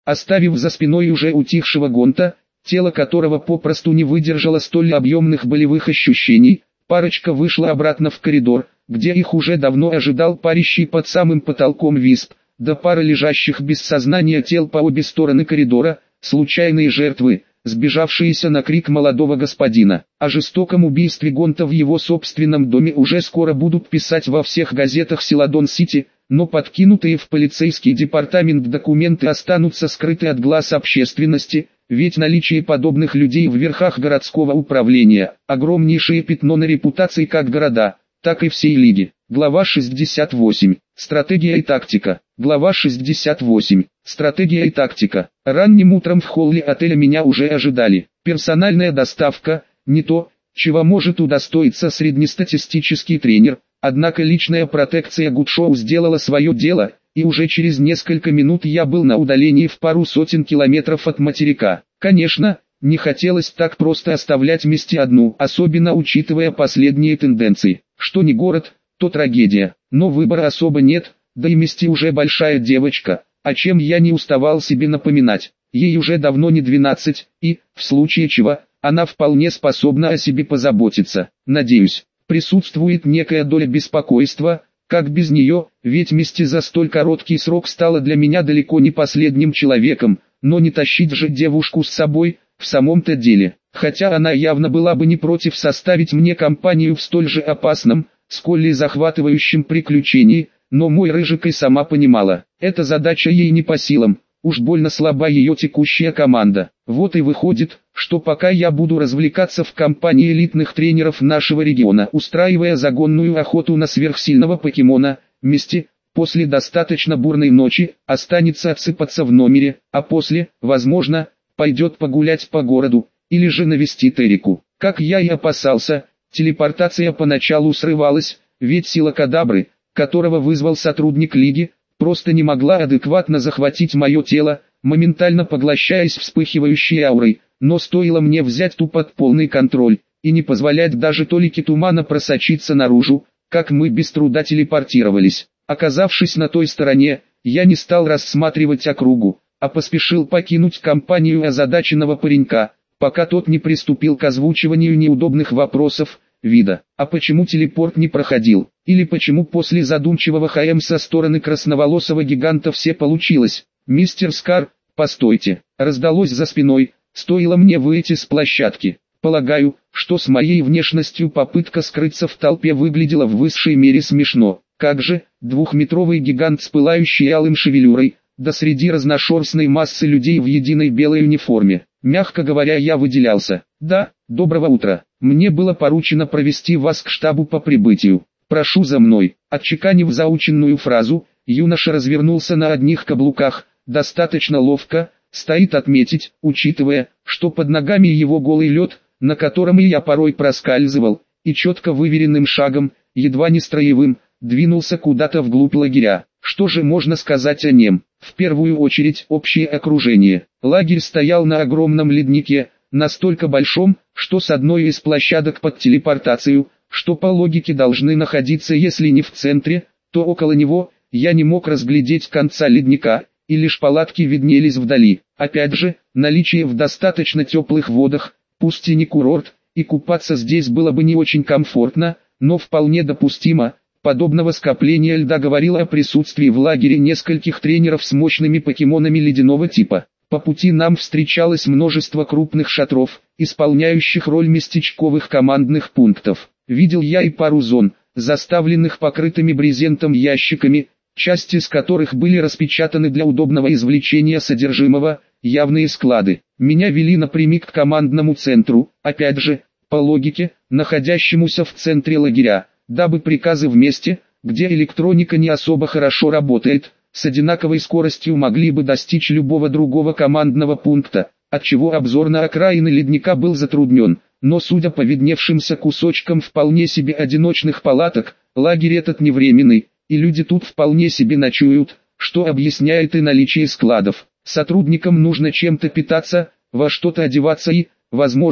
оставив за спиной уже утихшего Гонта, тело которого попросту не выдержало столь объемных болевых ощущений. Парочка вышла обратно в коридор, где их уже давно ожидал парящий под самым потолком висп, да пара лежащих без сознания тел по обе стороны коридора, случайные жертвы, сбежавшиеся на крик молодого господина. О жестоком убийстве Гонта в его собственном доме уже скоро будут писать во всех газетах Силадон-Сити, но подкинутые в полицейский департамент документы останутся скрыты от глаз общественности, ведь наличие подобных людей в верхах городского управления – огромнейшее пятно на репутации как города, так и всей лиги. Глава 68. Стратегия и тактика. Глава 68. Стратегия и тактика. Ранним утром в холле отеля меня уже ожидали. Персональная доставка – не то, чего может удостоиться среднестатистический тренер, однако личная протекция Гудшоу сделала свое дело, и уже через несколько минут я был на удалении в пару сотен километров от материка. Конечно, не хотелось так просто оставлять Мисти одну, особенно учитывая последние тенденции. Что не город, то трагедия, но выбора особо нет, да и Мисти уже большая девочка, о чем я не уставал себе напоминать. Ей уже давно не 12, и, в случае чего, она вполне способна о себе позаботиться. Надеюсь, присутствует некая доля беспокойства, как без нее, ведь Мисти за столь короткий срок стала для меня далеко не последним человеком, но не тащить же девушку с собой, в самом-то деле. Хотя она явно была бы не против составить мне компанию в столь же опасном, сколь и захватывающем приключении, но мой Рыжик и сама понимала, эта задача ей не по силам, уж больно слаба ее текущая команда. Вот и выходит, что пока я буду развлекаться в компании элитных тренеров нашего региона, устраивая загонную охоту на сверхсильного покемона, Мисти, после достаточно бурной ночи, останется отсыпаться в номере, а после, возможно, пойдет погулять по городу, или же навестит Эрику. Как я и опасался, телепортация поначалу срывалась, ведь сила кадабры, которого вызвал сотрудник Лиги, просто не могла адекватно захватить мое тело, моментально поглощаясь вспыхивающей аурой, но стоило мне взять ту под полный контроль, и не позволять даже толике тумана просочиться наружу, как мы без труда телепортировались. Оказавшись на той стороне, я не стал рассматривать округу, а поспешил покинуть компанию озадаченного паренька, пока тот не приступил к озвучиванию неудобных вопросов, вида, а почему телепорт не проходил, или почему после задумчивого ХМ со стороны красноволосого гиганта все получилось. «Мистер Скар, постойте», раздалось за спиной, стоило мне выйти с площадки. Полагаю, что с моей внешностью попытка скрыться в толпе выглядела в высшей мере смешно. Как же, двухметровый гигант с пылающей алым шевелюрой, да среди разношерстной массы людей в единой белой униформе. Мягко говоря, я выделялся. «Да, доброго утра. Мне было поручено провести вас к штабу по прибытию. Прошу за мной». Отчеканив заученную фразу, юноша развернулся на одних каблуках, достаточно ловко, стоит отметить, учитывая, что под ногами его голый лед, на котором и я порой проскальзывал, и четко выверенным шагом, едва не строевым, двинулся куда-то вглубь лагеря. Что же можно сказать о нем? В первую очередь общее окружение. Лагерь стоял на огромном леднике, настолько большом, что с одной из площадок под телепортацию, что по логике должны находиться если не в центре, то около него, я не мог разглядеть конца ледника, и лишь палатки виднелись вдали. Опять же, наличие в достаточно теплых водах, пусть и не курорт, и купаться здесь было бы не очень комфортно, но вполне допустимо. Подобного скопления льда говорило о присутствии в лагере нескольких тренеров с мощными покемонами ледяного типа. По пути нам встречалось множество крупных шатров, исполняющих роль местечковых командных пунктов. Видел я и пару зон, заставленных покрытыми брезентом ящиками, части из которых были распечатаны для удобного извлечения содержимого, явные склады. Меня вели напрямик к командному центру, опять же, по логике, находящемуся в центре лагеря, дабы приказы в месте, где электроника не особо хорошо работает, с одинаковой скоростью могли бы достичь любого другого командного пункта, отчего обзор на окраины ледника был затруднен. Но судя по видневшимся кусочкам вполне себе одиночных палаток, лагерь этот не временный, и люди тут вполне себе ночуют, что объясняет и наличие складов. Сотрудникам нужно чем-то питаться, во что-то одеваться и, возможно,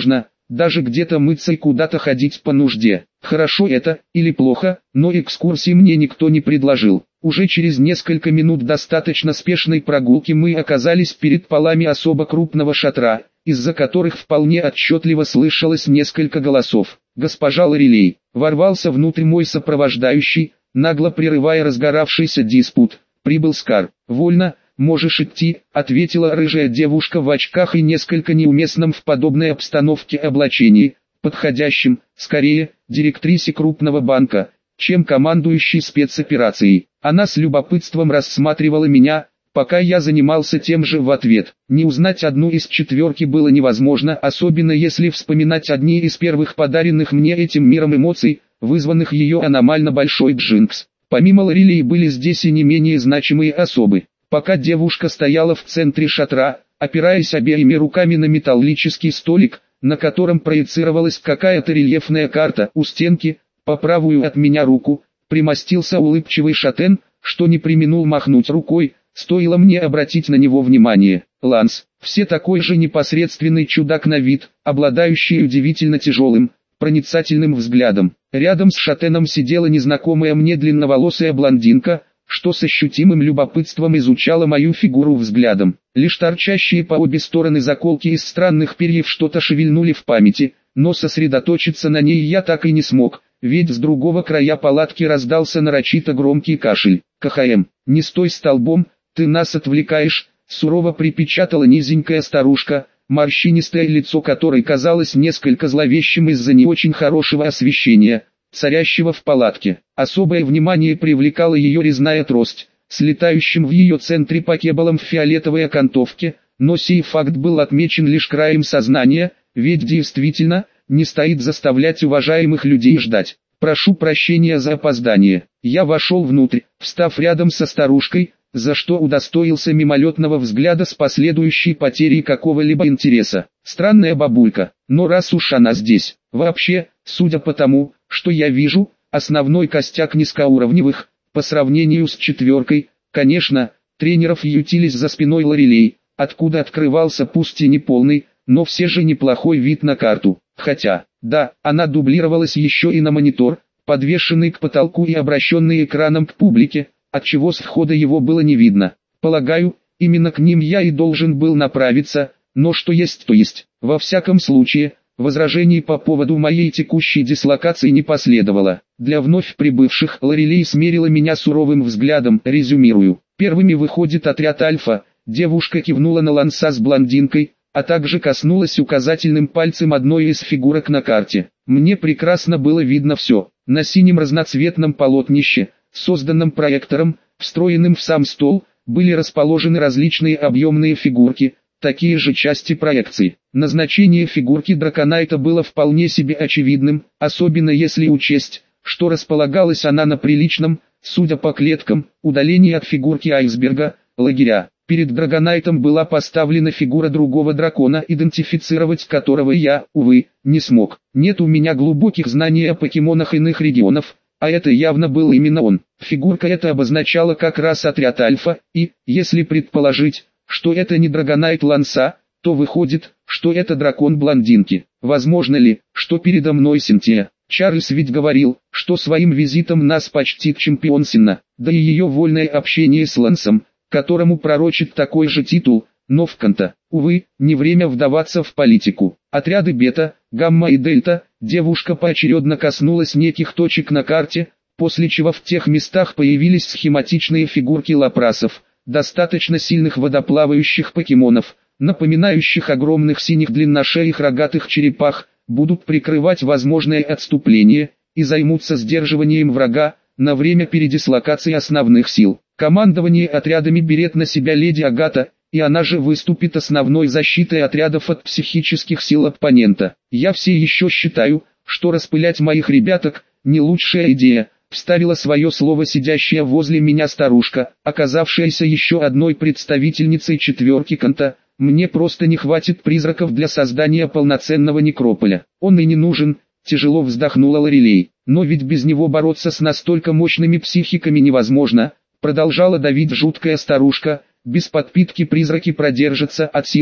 даже где-то мыться и куда-то ходить по нужде. Хорошо это, или плохо, но экскурсии мне никто не предложил. Уже через несколько минут достаточно спешной прогулки мы оказались перед полами особо крупного шатра, из-за которых вполне отчетливо слышалось несколько голосов. «Госпожа Лорелей!» Ворвался внутрь мой сопровождающий, нагло прерывая разгоравшийся диспут. «Прибыл Скар». «Вольно, можешь идти», — ответила рыжая девушка в очках и несколько неуместном в подобной обстановке облачении, подходящим, скорее, директрисе крупного банка, чем командующей спецоперацией. Она с любопытством рассматривала меня, пока я занимался тем же в ответ. Не узнать одну из четверки было невозможно, особенно если вспоминать одни из первых подаренных мне этим миром эмоций, вызванных ее аномально большой джинкс. Помимо Лорелей были здесь и не менее значимые особы. Пока девушка стояла в центре шатра, опираясь обеими руками на металлический столик, на котором проецировалась какая-то рельефная карта, у стенки, по правую от меня руку, примостился улыбчивый шатен, что не преминул махнуть рукой, стоило мне обратить на него внимание. Ланс, все такой же непосредственный чудак на вид, обладающий удивительно тяжелым, проницательным взглядом. Рядом с шатеном сидела незнакомая мне длинноволосая блондинка, что с ощутимым любопытством изучала мою фигуру взглядом. Лишь торчащие по обе стороны заколки из странных перьев что-то шевельнули в памяти, но сосредоточиться на ней я так и не смог, ведь с другого края палатки раздался нарочито громкий кашель. «КХМ, не стой столбом, ты нас отвлекаешь», — сурово припечатала низенькая старушка, морщинистое лицо которой казалось несколько зловещим из-за не очень хорошего освещения, царящего в палатке. Особое внимание привлекала ее резная трость, с летающим в ее центре покебалом в фиолетовой окантовке, но сей факт был отмечен лишь краем сознания, ведь действительно, не стоит заставлять уважаемых людей ждать. «Прошу прощения за опоздание». Я вошел внутрь, встав рядом со старушкой, за что удостоился мимолетного взгляда с последующей потерей какого-либо интереса. Странная бабулька, но раз уж она здесь. Вообще, судя по тому, что я вижу, основной костяк низкоуровневых, по сравнению с четверкой, конечно, тренеров ютились за спиной Лорелей, откуда открывался пусть и не полный, но все же неплохой вид на карту. Хотя, да, она дублировалась еще и на монитор, подвешенный к потолку и обращенный экраном к публике, отчего с входа его было не видно. Полагаю, именно к ним я и должен был направиться, но что есть то есть. Во всяком случае, возражений по поводу моей текущей дислокации не последовало. Для вновь прибывших Лорелей смерила меня суровым взглядом, резюмирую. Первыми выходит отряд Альфа, девушка кивнула на Ланса с блондинкой, а также коснулась указательным пальцем одной из фигурок на карте. Мне прекрасно было видно все. На синем разноцветном полотнище, созданном проектором, встроенным в сам стол, были расположены различные объемные фигурки, такие же части проекции. Назначение фигурки Драконайта было вполне себе очевидным, особенно если учесть, что располагалась она на приличном, судя по клеткам, удалении от фигурки айсберга, лагеря. Перед Драгонайтом была поставлена фигура другого дракона, идентифицировать которого я, увы, не смог. Нет у меня глубоких знаний о покемонах иных регионов, а это явно был именно он. Фигурка эта обозначала как раз отряд Альфа, и, если предположить, что это не Драгонайт Ланса, то выходит, что это дракон блондинки. Возможно ли, что передо мной Синтия? Чарльз ведь говорил, что своим визитом нас почтит чемпионсина, да и ее вольное общение с Лансом, которому пророчит такой же титул, но в Канта. Увы, не время вдаваться в политику. Отряды Бета, Гамма и Дельта, девушка поочередно коснулась неких точек на карте, после чего в тех местах появились схематичные фигурки лапрасов, достаточно сильных водоплавающих покемонов, напоминающих огромных синих длинношеих рогатых черепах, будут прикрывать возможное отступление и займутся сдерживанием врага на время передислокации основных сил. Командование отрядами берет на себя леди Агата, и она же выступит основной защитой отрядов от психических сил оппонента. Я все еще считаю, что распылять моих ребяток – не лучшая идея, вставила свое слово сидящая возле меня старушка, оказавшаяся еще одной представительницей четверки Канта. Мне просто не хватит призраков для создания полноценного некрополя. Он и не нужен, тяжело вздохнула Лорелей. Но ведь без него бороться с настолько мощными психиками невозможно. Продолжала давить жуткая старушка, без подпитки призраки продержатся от силы,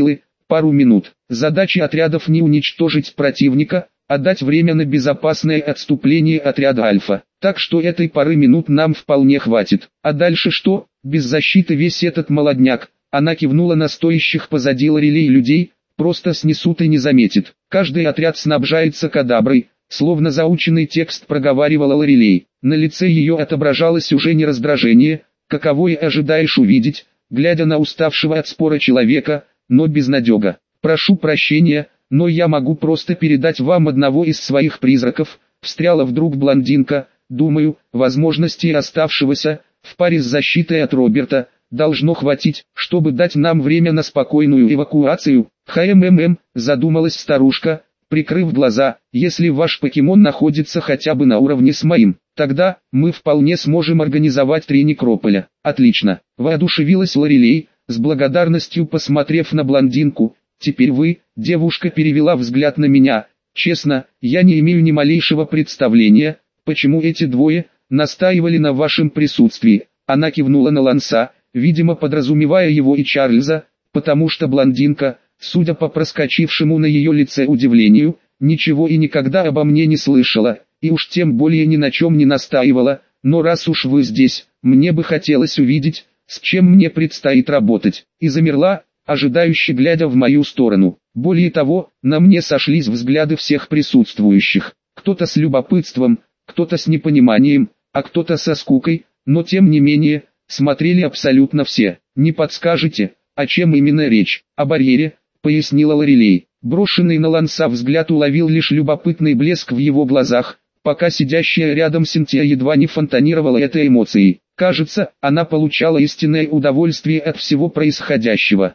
пару минут. Задача отрядов не уничтожить противника, а дать время на безопасное отступление отряда Альфа. Так что этой пары минут нам вполне хватит. А дальше что? Без защиты весь этот молодняк, она кивнула на стоящих позади Лорелей людей, просто снесут и не заметит. Каждый отряд снабжается кадаброй, словно заученный текст проговаривала Лорелей. На лице ее отображалось уже не раздражение, каково и ожидаешь увидеть, глядя на уставшего от спора человека, но безнадега. «Прошу прощения, но я могу просто передать вам одного из своих призраков», встряла вдруг блондинка. «Думаю, возможностей оставшегося, в паре с защитой от Роберта, должно хватить, чтобы дать нам время на спокойную эвакуацию». Задумалась старушка, прикрыв глаза. «Если ваш покемон находится хотя бы на уровне с моим, тогда мы вполне сможем организовать 3 некрополя». «Отлично», воодушевилась Лорелей, с благодарностью посмотрев на блондинку. «Теперь вы», девушка перевела взгляд на меня. «Честно, я не имею ни малейшего представления, почему эти двое настаивали на вашем присутствии». Она кивнула на Ланса, видимо подразумевая его и Чарльза, потому что блондинка, судя по проскочившему на ее лице удивлению, ничего и никогда обо мне не слышала, и уж тем более ни на чем не настаивала. «Но раз уж вы здесь, мне бы хотелось увидеть, с чем мне предстоит работать». И замерла, ожидающе глядя в мою сторону. Более того, на мне сошлись взгляды всех присутствующих. Кто-то с любопытством, кто-то с непониманием, а кто-то со скукой, но тем не менее, смотрели абсолютно все. «Не подскажете, о чем именно речь?» «О барьере», пояснила Лорелей. Брошенный на Ланса взгляд уловил лишь любопытный блеск в его глазах, пока сидящая рядом Синтия едва не фонтанировала этой эмоцией. Кажется, она получала истинное удовольствие от всего происходящего.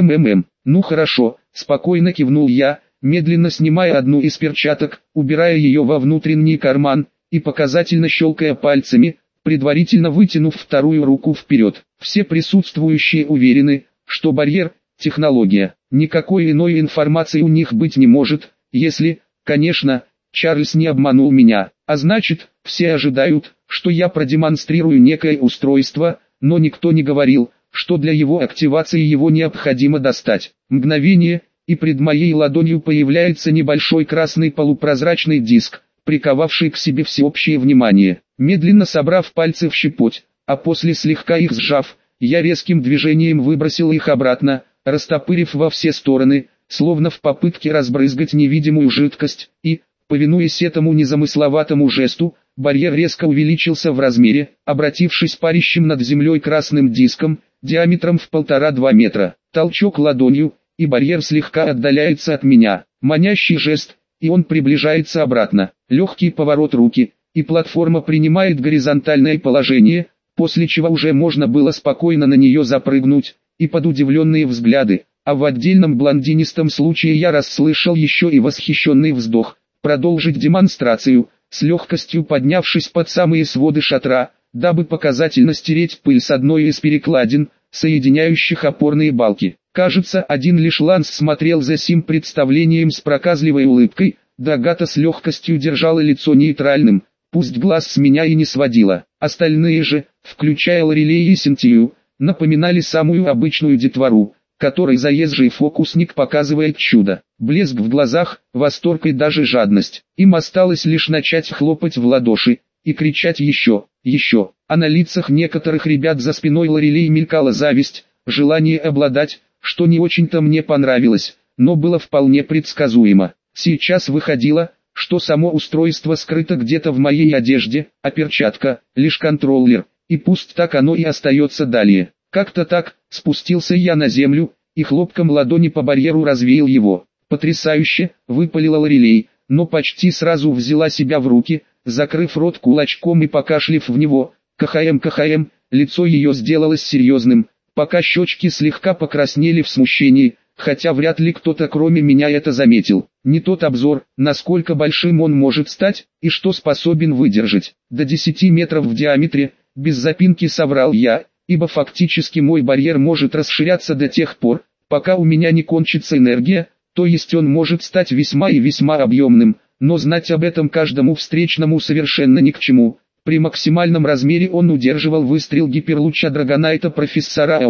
«Ну хорошо», спокойно кивнул я, медленно снимая одну из перчаток, убирая ее во внутренний карман, и показательно щелкая пальцами, предварительно вытянув вторую руку вперед. Все присутствующие уверены, что барьер – технология. Никакой иной информации у них быть не может, если, конечно, Чарльз не обманул меня. А значит, все ожидают, что я продемонстрирую некое устройство, но никто не говорил, что для его активации его необходимо достать. Мгновение, и пред моей ладонью появляется небольшой красный полупрозрачный диск, приковавший к себе всеобщее внимание. Медленно собрав пальцы в щепоть, а после слегка их сжав, я резким движением выбросил их обратно, растопырив во все стороны, словно в попытке разбрызгать невидимую жидкость, и, повинуясь этому незамысловатому жесту, барьер резко увеличился в размере, обратившись парящим над землей красным диском, диаметром в 1,5–2 метра. Толчок ладонью, и барьер слегка отдаляется от меня. Манящий жест, и он приближается обратно. Легкий поворот руки, и платформа принимает горизонтальное положение, после чего уже можно было спокойно на нее запрыгнуть, и под удивленные взгляды, а в отдельном блондинистом случае я расслышал еще и восхищенный вздох. Продолжить демонстрацию, с легкостью поднявшись под самые своды шатра, дабы показательно стереть пыль с одной из перекладин, соединяющих опорные балки. Кажется, один лишь Ланс смотрел за сим представлением с проказливой улыбкой, Дагата с легкостью держала лицо нейтральным, пусть глаз с меня и не сводила. Остальные же, включая Лорелей и Синтию, напоминали самую обычную детвору, которой заезжий фокусник показывает чудо. Блеск в глазах, восторг и даже жадность. Им осталось лишь начать хлопать в ладоши и кричать еще, еще. А на лицах некоторых ребят за спиной Лорелей мелькала зависть, желание обладать, что не очень-то мне понравилось, но было вполне предсказуемо. Сейчас выходило, что само устройство скрыто где-то в моей одежде, а перчатка – лишь контроллер, и пусть так оно и остается далее. Как-то так, спустился я на землю, и хлопком ладони по барьеру развеял его. Потрясающе, выпалила Лорелей, но почти сразу взяла себя в руки, закрыв рот кулачком и покашлив в него. КХМ, лицо ее сделалось серьезным, пока щечки слегка покраснели в смущении, хотя вряд ли кто-то кроме меня это заметил. Не тот обзор, насколько большим он может стать, и что способен выдержать. До 10 метров в диаметре, без запинки соврал я, ибо фактически мой барьер может расширяться до тех пор, пока у меня не кончится энергия, то есть он может стать весьма и весьма объемным, но знать об этом каждому встречному совершенно ни к чему. При максимальном размере он удерживал выстрел гиперлуча Драгонайта профессора Аука,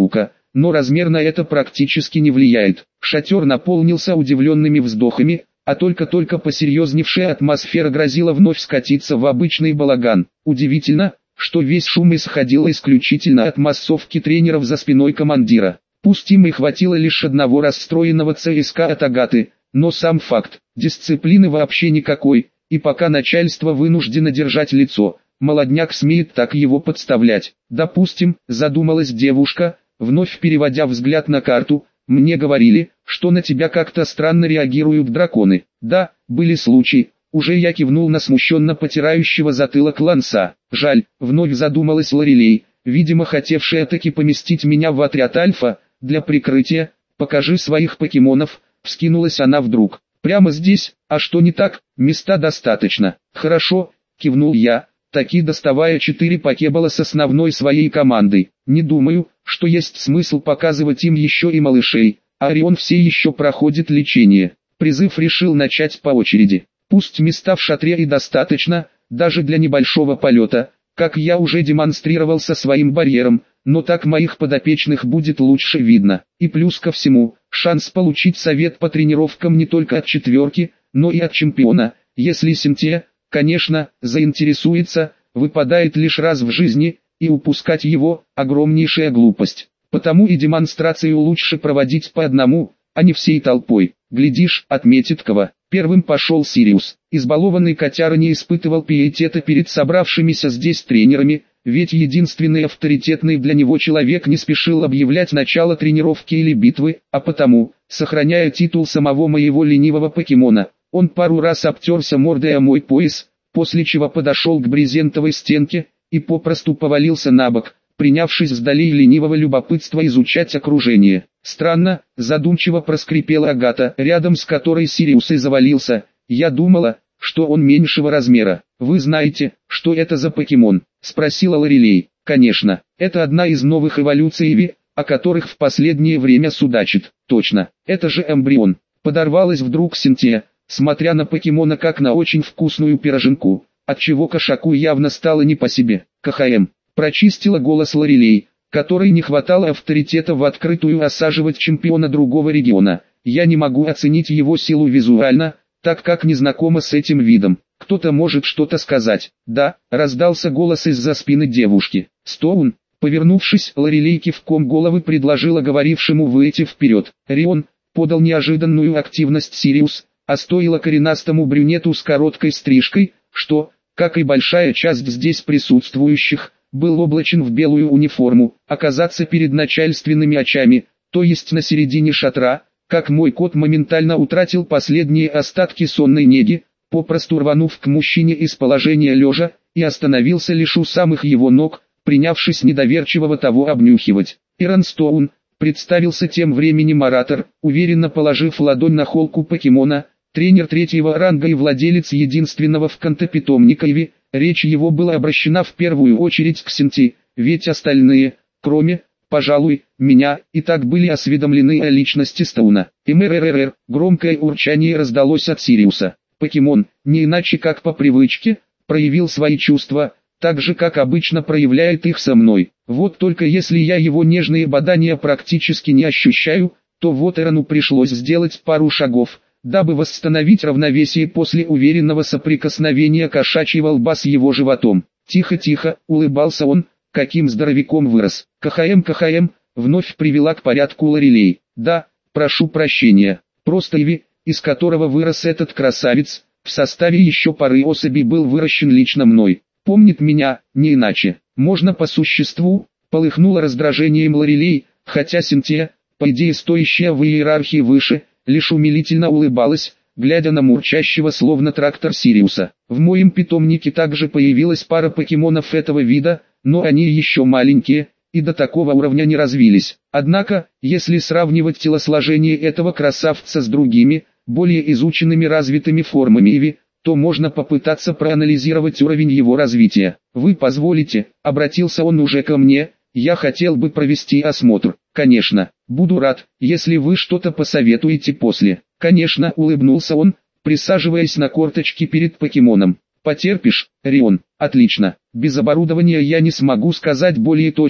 но размер на это практически не влияет. Шатер наполнился удивленными вздохами, а только-только посерьезневшая атмосфера грозила вновь скатиться в обычный балаган. Удивительно, что весь шум исходил исключительно от массовки тренеров за спиной командира. Пусть им и хватило лишь одного расстроенного ЦСКА от Агаты, но сам факт, дисциплины вообще никакой, и пока начальство вынуждено держать лицо, молодняк смеет так его подставлять. Допустим, задумалась девушка, вновь переводя взгляд на карту, мне говорили, что на тебя как-то странно реагируют драконы. Да, были случаи, уже я кивнул на смущенно потирающего затылок Ланса. Жаль, вновь задумалась Лорелей, видимо хотевшая таки поместить меня в отряд Альфа, для прикрытия. Покажи своих покемонов, вскинулась она вдруг. Прямо здесь, а что не так, места достаточно. Хорошо, кивнул я, таки доставая 4 покебола с основной своей командой. Не думаю, что есть смысл показывать им еще и малышей, а Орион все еще проходит лечение. Призыв решил начать по очереди. Пусть места в шатре и достаточно, даже для небольшого полета, как я уже демонстрировал со своим барьером, но так моих подопечных будет лучше видно. И плюс ко всему, шанс получить совет по тренировкам не только от четверки, но и от чемпиона, если Синтия, конечно, заинтересуется, выпадает лишь раз в жизни, и упускать его – огромнейшая глупость. Потому и демонстрацию лучше проводить по одному, а не всей толпой. Глядишь, отметит кого. Первым пошел Сириус. Избалованный котяра не испытывал пиетета перед собравшимися здесь тренерами, ведь единственный авторитетный для него человек не спешил объявлять начало тренировки или битвы, а потому, сохраняя титул самого моего ленивого покемона, он пару раз обтерся мордой о мой пояс, после чего подошел к брезентовой стенке и попросту повалился на бок, принявшись вдали ленивого любопытства изучать окружение. Странно, задумчиво проскрипела Агата, рядом с которой Сириус и завалился. Я думала, что он меньшего размера. Вы знаете, что это за покемон? Спросила Лорелей. Конечно, это одна из новых эволюций Иви, о которых в последнее время судачит. Точно, это же эмбрион. Подорвалась вдруг Синтия, смотря на покемона как на очень вкусную пироженку, отчего кошаку явно стало не по себе. КХМ. Прочистила голос Лорелей, которой не хватало авторитета в открытую осаживать чемпиона другого региона. Я не могу оценить его силу визуально, так как не знакома с этим видом. Кто-то может что-то сказать. Да, раздался голос из-за спины девушки. Стоун, повернувшись, Лорелей кивком головы предложила говорившему выйти вперед. Рион, подал неожиданную активность Сириус, а стоило коренастому брюнету с короткой стрижкой, что, как и большая часть здесь присутствующих, был облачен в белую униформу, оказаться перед начальственными очами, то есть на середине шатра, как мой кот моментально утратил последние остатки сонной неги, попросту рванув к мужчине из положения лежа, и остановился лишь у самых его ног, принявшись недоверчивого того обнюхивать. Иран Стоун, представился тем временем оратор, уверенно положив ладонь на холку покемона, тренер 3-го ранга и владелец единственного в Кантопитомника Иви. Речь его была обращена в первую очередь к Синти, ведь остальные, кроме, пожалуй, меня, и так были осведомлены о личности Стоуна. МРРР, громкое урчание раздалось от Сириуса. Покемон, не иначе как по привычке, проявил свои чувства, так же как обычно проявляет их со мной. Вот только если я его нежные бадания практически не ощущаю, то вот Эрону пришлось сделать пару шагов, дабы восстановить равновесие после уверенного соприкосновения кошачьего лба с его животом. Тихо-тихо, улыбался он, каким здоровяком вырос. КХМ, вновь привела к порядку Лорелей. Да, прошу прощения, просто Иви, из которого вырос этот красавец, в составе еще пары особей был выращен лично мной. Помнит меня, не иначе. Можно по существу, полыхнуло раздражением Лорелей, хотя Синтия, по идее стоящая в иерархии выше, лишь умилительно улыбалась, глядя на мурчащего словно трактор Сириуса. В моем питомнике также появилась пара покемонов этого вида, но они еще маленькие, и до такого уровня не развились. Однако, если сравнивать телосложение этого красавца с другими, более изученными развитыми формами Иви, то можно попытаться проанализировать уровень его развития. Вы позволите, обратился он уже ко мне, я хотел бы провести осмотр. Конечно, буду рад, если вы что-то посоветуете после. Конечно, улыбнулся он, присаживаясь на корточки перед покемоном. Потерпишь, Рион? Отлично. Без оборудования я не смогу сказать более точно,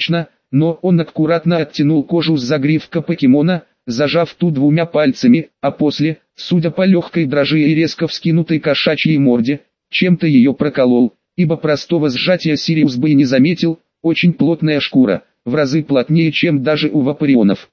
но он аккуратно оттянул кожу с загривка покемона, зажав ту двумя пальцами, а после, судя по легкой дрожи и резко вскинутой кошачьей морде, чем-то ее проколол, ибо простого сжатия Сириус бы и не заметил, очень плотная шкура, в разы плотнее, чем даже у вапорионов.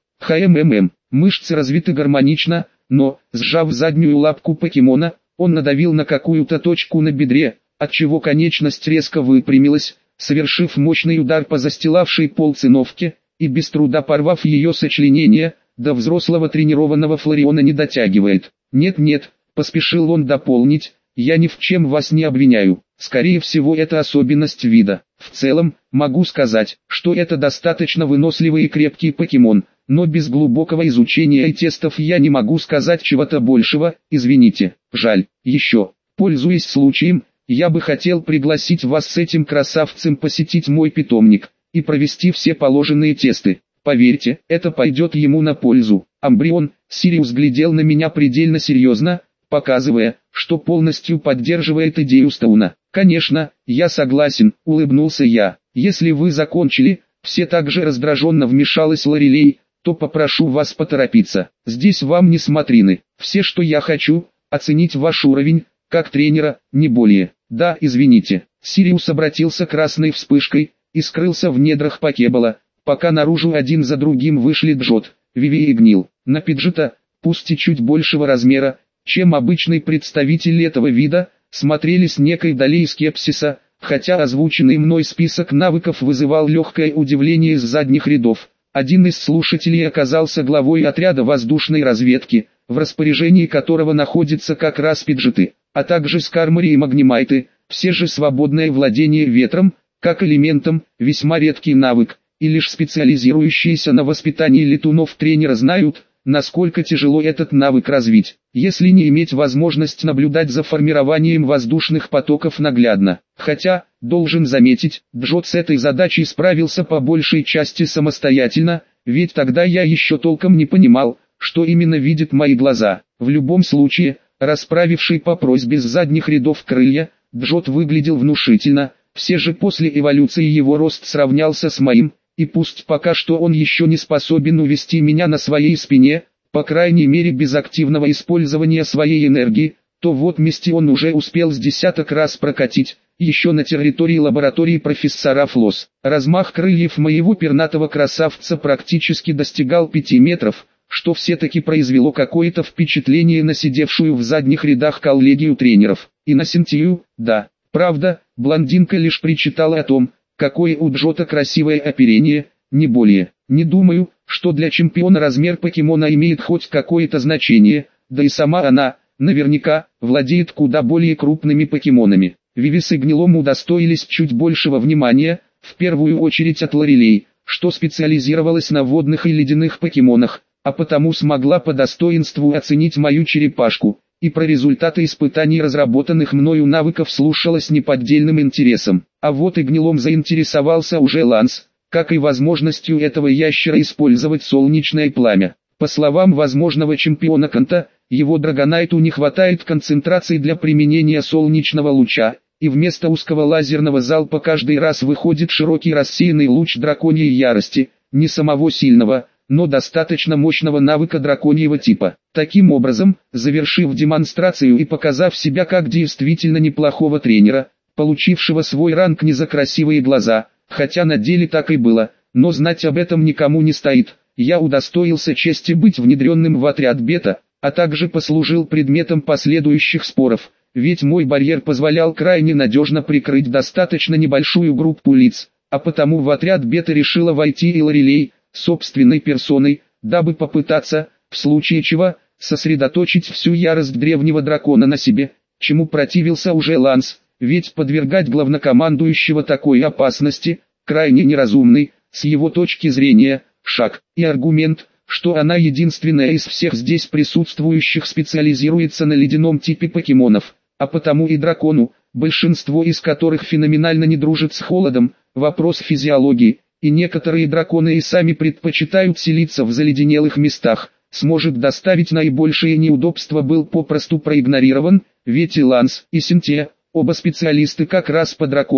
Мышцы развиты гармонично, но, сжав заднюю лапку покемона, он надавил на какую-то точку на бедре, отчего конечность резко выпрямилась, совершив мощный удар по застилавшей пол циновке, и без труда порвав ее сочленение, до взрослого тренированного Флориона не дотягивает. «Нет-нет», — поспешил он дополнить, — «я ни в чем вас не обвиняю, скорее всего это особенность вида. В целом, могу сказать, что это достаточно выносливый и крепкий покемон, но без глубокого изучения и тестов я не могу сказать чего-то большего, извините, жаль. Еще, пользуясь случаем, я бы хотел пригласить вас с этим красавцем посетить мой питомник и провести все положенные тесты. Поверьте, это пойдет ему на пользу». Амбрион, Сириус глядел на меня предельно серьезно, показывая, что полностью поддерживает идею Стоуна. «Конечно, я согласен», — улыбнулся я. «Если вы закончили», — все так же раздраженно вмешалась Лорелей, «то попрошу вас поторопиться. Здесь вам не смотрины. Все, что я хочу, оценить ваш уровень, как тренера, не более». «Да, извините». Сириус обратился красной вспышкой и скрылся в недрах покебола, пока наружу один за другим вышли Джот, Виви и Гнил. На Пиджета, пусть и чуть большего размера, чем обычный представитель этого вида, смотрели с некой долей скепсиса, хотя озвученный мной список навыков вызывал легкое удивление из задних рядов. Один из слушателей оказался главой отряда воздушной разведки, в распоряжении которого находятся как раз пиджеты, а также скармари и магнимайты, все же свободное владение ветром, как элементом, весьма редкий навык, и лишь специализирующиеся на воспитании летунов тренера знают, насколько тяжело этот навык развить, если не иметь возможность наблюдать за формированием воздушных потоков наглядно. Хотя, должен заметить, Джот с этой задачей справился по большей части самостоятельно, ведь тогда я еще толком не понимал, что именно видят мои глаза. В любом случае, расправивший по просьбе с задних рядов крылья, Джот выглядел внушительно, все же после эволюции его рост сравнялся с моим, и пусть пока что он еще не способен увести меня на своей спине, по крайней мере без активного использования своей энергии, то вот вместе он уже успел с десяток раз прокатить, еще на территории лаборатории профессора Флос. Размах крыльев моего пернатого красавца практически достигал 5 метров, что все-таки произвело какое-то впечатление на сидевшую в задних рядах коллегию тренеров. И на Синтию, да, правда, блондинка лишь причитала о том, какое у Джота красивое оперение, не более. Не думаю, что для чемпиона размер покемона имеет хоть какое-то значение, да и сама она, наверняка, владеет куда более крупными покемонами. Виви с Гнилом удостоились чуть большего внимания, в первую очередь от Лорелей, что специализировалась на водных и ледяных покемонах, а потому смогла по достоинству оценить мою черепашку, и про результаты испытаний разработанных мною навыков слушалась неподдельным интересом. А вот и Гнилом заинтересовался уже Ланс, как и возможностью этого ящера использовать солнечное пламя. По словам возможного чемпиона Канта, его Драгонайту не хватает концентрации для применения солнечного луча, и вместо узкого лазерного залпа каждый раз выходит широкий рассеянный луч драконьей ярости, не самого сильного, но достаточно мощного навыка драконьего типа. Таким образом, завершив демонстрацию и показав себя как действительно неплохого тренера, получившего свой ранг не за красивые глаза, хотя на деле так и было, но знать об этом никому не стоит, я удостоился чести быть внедренным в отряд бета, а также послужил предметом последующих споров, ведь мой барьер позволял крайне надежно прикрыть достаточно небольшую группу лиц, а потому в отряд бета решила войти и Лорелей, собственной персоной, дабы попытаться, в случае чего, сосредоточить всю ярость древнего дракона на себе, чему противился уже Ланс, ведь подвергать главнокомандующего такой опасности, крайне неразумный, с его точки зрения, шаг, и аргумент, что она единственная из всех здесь присутствующих специализируется на ледяном типе покемонов, а потому и дракону, большинство из которых феноменально не дружит с холодом, вопрос физиологии, и некоторые драконы и сами предпочитают селиться в заледенелых местах, сможет доставить наибольшие неудобства был попросту проигнорирован, ведь и Ланс, и Синтия, оба специалисты как раз по драконам,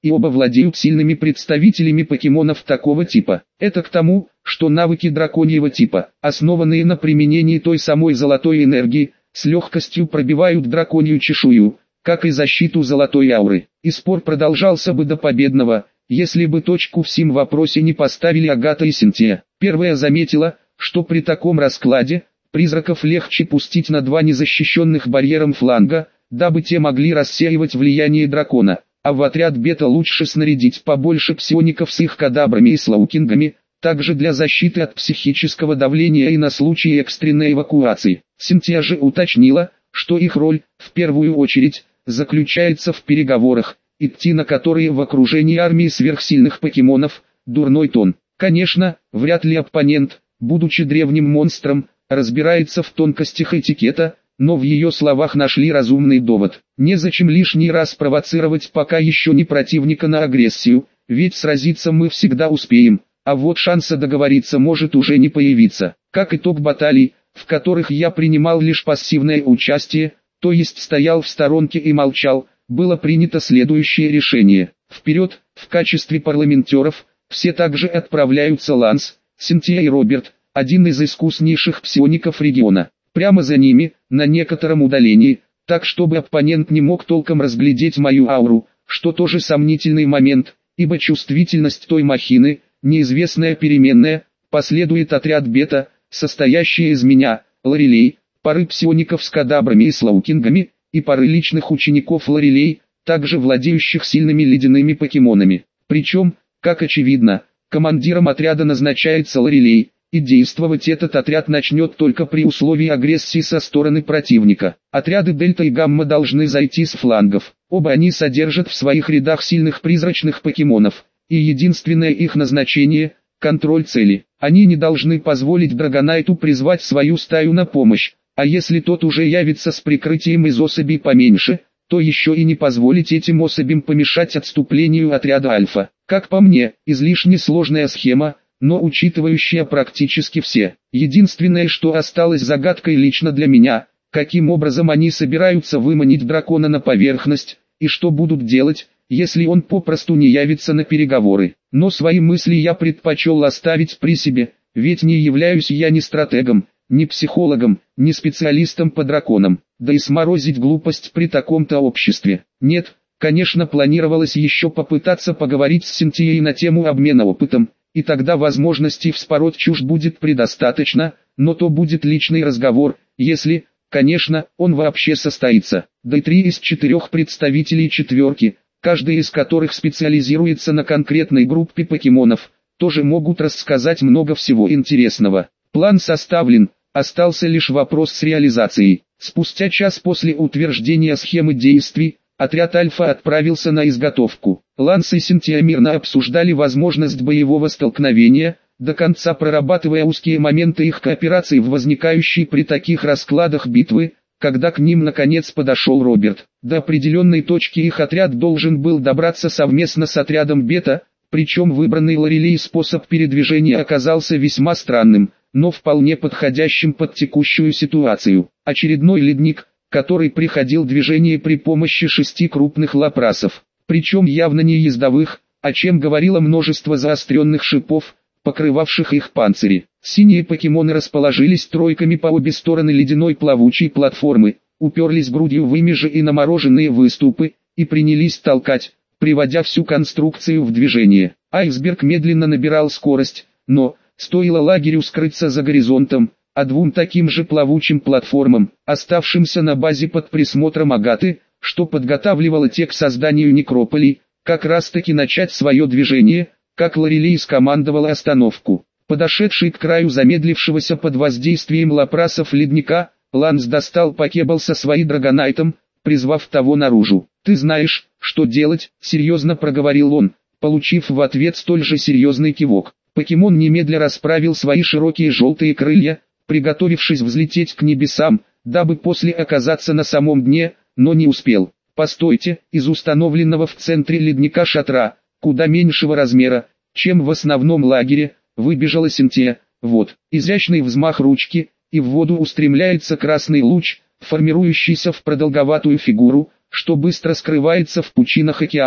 и оба владеют сильными представителями покемонов такого типа. Это к тому, что навыки драконьего типа, основанные на применении той самой золотой энергии, с легкостью пробивают драконью чешую, как и защиту золотой ауры. И спор продолжался бы до победного, если бы точку в сим вопросе не поставили Агата и Синтия. Первая заметила, что при таком раскладе, призраков легче пустить на два незащищенных барьером фланга, дабы те могли рассеивать влияние дракона, а в отряд бета лучше снарядить побольше псиоников с их кадабрами и слоукингами, также для защиты от психического давления и на случай экстренной эвакуации. Синтия же уточнила, что их роль, в первую очередь, заключается в переговорах, идти на которые в окружении армии сверхсильных покемонов – дурной тон. Конечно, вряд ли оппонент, будучи древним монстром, разбирается в тонкостях этикета, но в ее словах нашли разумный довод. Незачем лишний раз провоцировать пока еще не противника на агрессию, ведь сразиться мы всегда успеем, а вот шанса договориться может уже не появиться. Как итог баталий, в которых я принимал лишь пассивное участие, то есть стоял в сторонке и молчал, было принято следующее решение. Вперед, в качестве парламентеров, все также отправляются Ланс, Синтия и Роберт, один из искуснейших псиоников региона. Прямо за ними, на некотором удалении, так чтобы оппонент не мог толком разглядеть мою ауру, что тоже сомнительный момент, ибо чувствительность той махины, неизвестная переменная, последует отряд бета, состоящий из меня, Лорелей, пары псиоников с кадабрами и слоукингами, и пары личных учеников Лорелей, также владеющих сильными ледяными покемонами. Причем, как очевидно, командиром отряда назначается Лорелей, и действовать этот отряд начнет только при условии агрессии со стороны противника. Отряды Дельта и Гамма должны зайти с флангов. Оба они содержат в своих рядах сильных призрачных покемонов, и единственное их назначение – контроль цели. Они не должны позволить Драгонайту призвать свою стаю на помощь, а если тот уже явится с прикрытием из особей поменьше, то еще и не позволить этим особям помешать отступлению отряда Альфа. Как по мне, излишне сложная схема, но учитывающая практически все. Единственное, что осталось загадкой лично для меня, каким образом они собираются выманить дракона на поверхность, и что будут делать, если он попросту не явится на переговоры. Но свои мысли я предпочел оставить при себе, ведь не являюсь я ни стратегом, ни психологом, ни специалистом по драконам, да и сморозить глупость при таком-то обществе. Нет, конечно, планировалось еще попытаться поговорить с Синтией на тему обмена опытом, и тогда возможностей вспороть чушь будет предостаточно, но то будет личный разговор, если, конечно, он вообще состоится. Да и 3 из 4 представителей четверки, каждый из которых специализируется на конкретной группе покемонов, тоже могут рассказать много всего интересного. План составлен, остался лишь вопрос с реализацией. Спустя час после утверждения схемы действий, отряд Альфа отправился на изготовку. Ланс и Синтия мирно обсуждали возможность боевого столкновения, до конца прорабатывая узкие моменты их кооперации в возникающей при таких раскладах битвы, когда к ним наконец подошел Роберт. До определенной точки их отряд должен был добраться совместно с отрядом Бета, причем выбранный Лорелей способ передвижения оказался весьма странным, но вполне подходящим под текущую ситуацию. Очередной ледник, который приходил в движение при помощи 6 крупных лапрасов, причем явно не ездовых, о чем говорило множество заостренных шипов, покрывавших их панцири. Синие покемоны расположились тройками по обе стороны ледяной плавучей платформы, уперлись грудью в ими же и на мороженые выступы, и принялись толкать, приводя всю конструкцию в движение. Айсберг медленно набирал скорость, но, стоило лагерю скрыться за горизонтом, а 2 таким же плавучим платформам, оставшимся на базе под присмотром Агаты, что подготавливало те к созданию некрополей, как раз таки начать свое движение, как Лорелей скомандовала остановку. Подошедший к краю замедлившегося под воздействием лапрасов ледника, Ланс достал покебл со своим драгонайтом, призвав того наружу. «Ты знаешь, что делать», — серьезно проговорил он, получив в ответ столь же серьезный кивок. Покемон немедля расправил свои широкие желтые крылья, приготовившись взлететь к небесам, дабы после оказаться на самом дне, но не успел. «Постойте», из установленного в центре ледника шатра, куда меньшего размера, чем в основном лагере, выбежала Синтия. Вот, изящный взмах ручки, и в воду устремляется красный луч, формирующийся в продолговатую фигуру, что быстро скрывается в пучинах океана,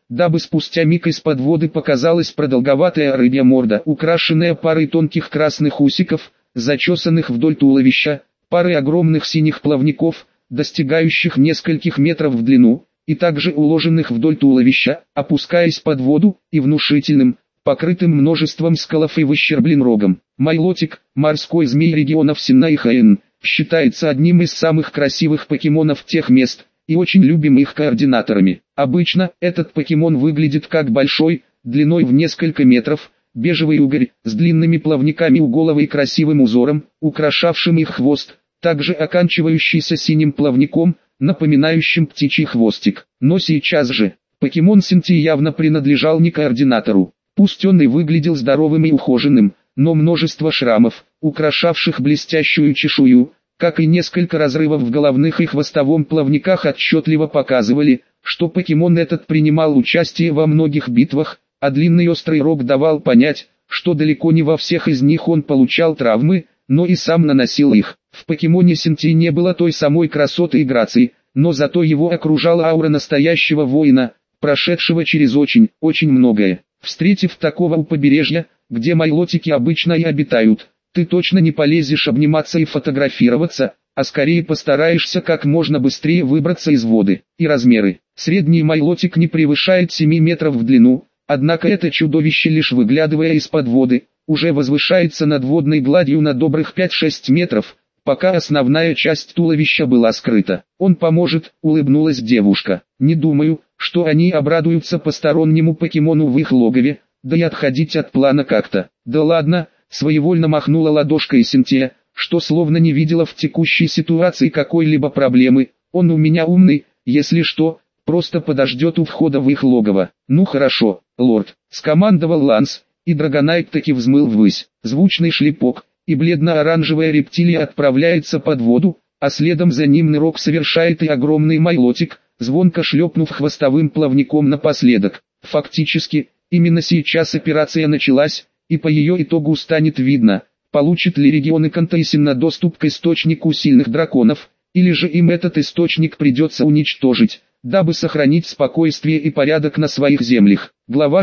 дабы спустя миг из-под воды показалась продолговатая рыбья морда, украшенная парой тонких красных усиков, зачесанных вдоль туловища, парой огромных синих плавников, достигающих нескольких метров в длину, и также уложенных вдоль туловища, опускаясь под воду, и внушительным, покрытым множеством скалов и выщерблен рогом. Майлотик, морской змей регионов Синай-Хаэн, считается одним из самых красивых покемонов тех мест, и очень любим их координаторами. Обычно, этот покемон выглядит как большой, длиной в несколько метров, бежевый угорь, с длинными плавниками у головы и красивым узором, украшавшим их хвост, также оканчивающийся синим плавником, напоминающим птичий хвостик. Но сейчас же, покемон Синти явно принадлежал не координатору. Пусть он и выглядел здоровым и ухоженным, но множество шрамов, украшавших блестящую чешую, как и несколько разрывов в головных и хвостовом плавниках отчетливо показывали, что покемон этот принимал участие во многих битвах, а длинный острый рог давал понять, что далеко не во всех из них он получал травмы, но и сам наносил их. В покемоне Синти не было той самой красоты и грации, но зато его окружала аура настоящего воина, прошедшего через очень многое. Встретив такого у побережья, где майлотики обычно и обитают, ты точно не полезешь обниматься и фотографироваться, а скорее постараешься как можно быстрее выбраться из воды. И размеры. Средний майлотик не превышает 7 метров в длину, однако это чудовище, лишь выглядывая из-под воды, уже возвышается над водной гладью на добрых 5-6 метров, пока основная часть туловища была скрыта. Он поможет, улыбнулась девушка. Не думаю, что они обрадуются постороннему покемону в их логове, да и отходить от плана как-то. Да ладно, своевольно махнула ладошкой Синтия, что словно не видела в текущей ситуации какой-либо проблемы. Он у меня умный, если что, просто подождет у входа в их логово. Ну хорошо, лорд, скомандовал Ланс, и Драгонайт таки взмыл ввысь. Звучный шлепок, и бледно-оранжевая рептилия отправляется под воду, а следом за ним нырок совершает и огромный майлотик, звонко шлепнув хвостовым плавником напоследок. Фактически, именно сейчас операция началась, и по ее итогу станет видно, получит ли регионы Кантайсина доступ к источнику сильных драконов, или же им этот источник придется уничтожить, дабы сохранить спокойствие и порядок на своих землях. Глава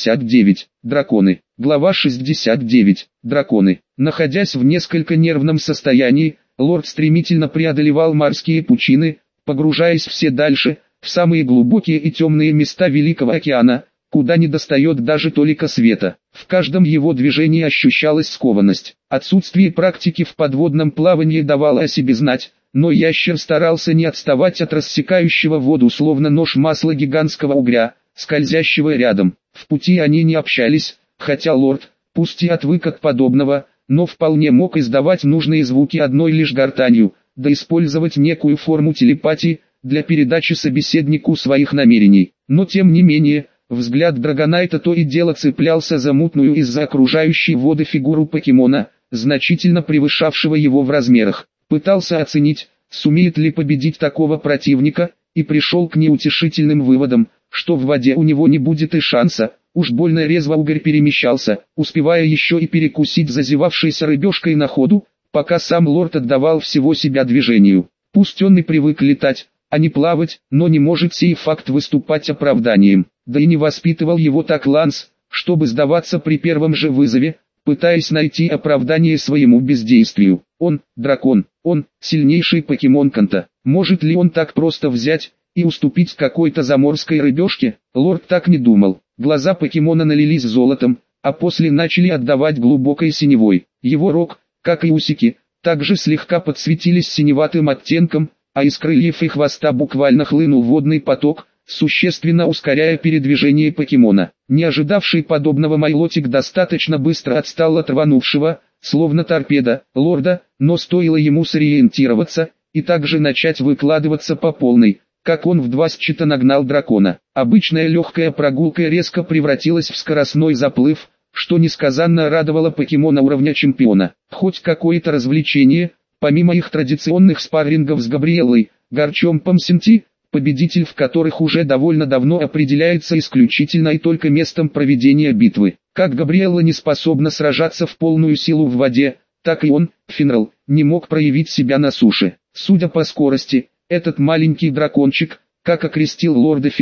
69. Драконы. Глава 69. Драконы. Находясь в несколько нервном состоянии, лорд стремительно преодолевал морские пучины, погружаясь все дальше, в самые глубокие и темные места Великого океана, куда не достает даже толика света. В каждом его движении ощущалась скованность. Отсутствие практики в подводном плавании давало о себе знать, но ящер старался не отставать от рассекающего воду словно нож масла гигантского угря, скользящего рядом. В пути они не общались, хотя лорд, пусть и отвык от подобного, но вполне мог издавать нужные звуки одной лишь гортанью, да использовать некую форму телепатии, для передачи собеседнику своих намерений. Но тем не менее, взгляд Драгонайта то и дело цеплялся за мутную из-за окружающей воды фигуру покемона, значительно превышавшего его в размерах. Пытался оценить, сумеет ли победить такого противника, и пришел к неутешительным выводам, что в воде у него не будет и шанса. Уж больно резво угорь перемещался, успевая еще и перекусить зазевавшейся рыбешкой на ходу, пока сам лорд отдавал всего себя движению. Пусть он и привык летать, а не плавать, но не может сей факт выступать оправданием. Да и не воспитывал его так Ланс, чтобы сдаваться при первом же вызове, пытаясь найти оправдание своему бездействию. Он, дракон, он, сильнейший покемон Канта. Может ли он так просто взять и уступить какой-то заморской рыбешке? Лорд так не думал. Глаза покемона налились золотом, а после начали отдавать глубокой синевой. Его рог, как и усики, также слегка подсветились синеватым оттенком, а из крыльев и хвоста буквально хлынул водный поток, существенно ускоряя передвижение покемона. Не ожидавший подобного майлотик достаточно быстро отстал от рванувшего, словно торпеда, лорда, но стоило ему сориентироваться, и также начать выкладываться по полной, как он в 2 счета нагнал дракона. Обычная легкая прогулка резко превратилась в скоростной заплыв, что несказанно радовало покемона уровня чемпиона. Хоть какое-то развлечение, помимо их традиционных спаррингов с Габриэллой, Гарчомпом Синти, победитель в которых уже довольно давно определяется исключительно и только местом проведения битвы. Как Габриэлла не способна сражаться в полную силу в воде, так и он, Финрал, не мог проявить себя на суше. Судя по скорости, этот маленький дракончик, как окрестил лорда Финрал,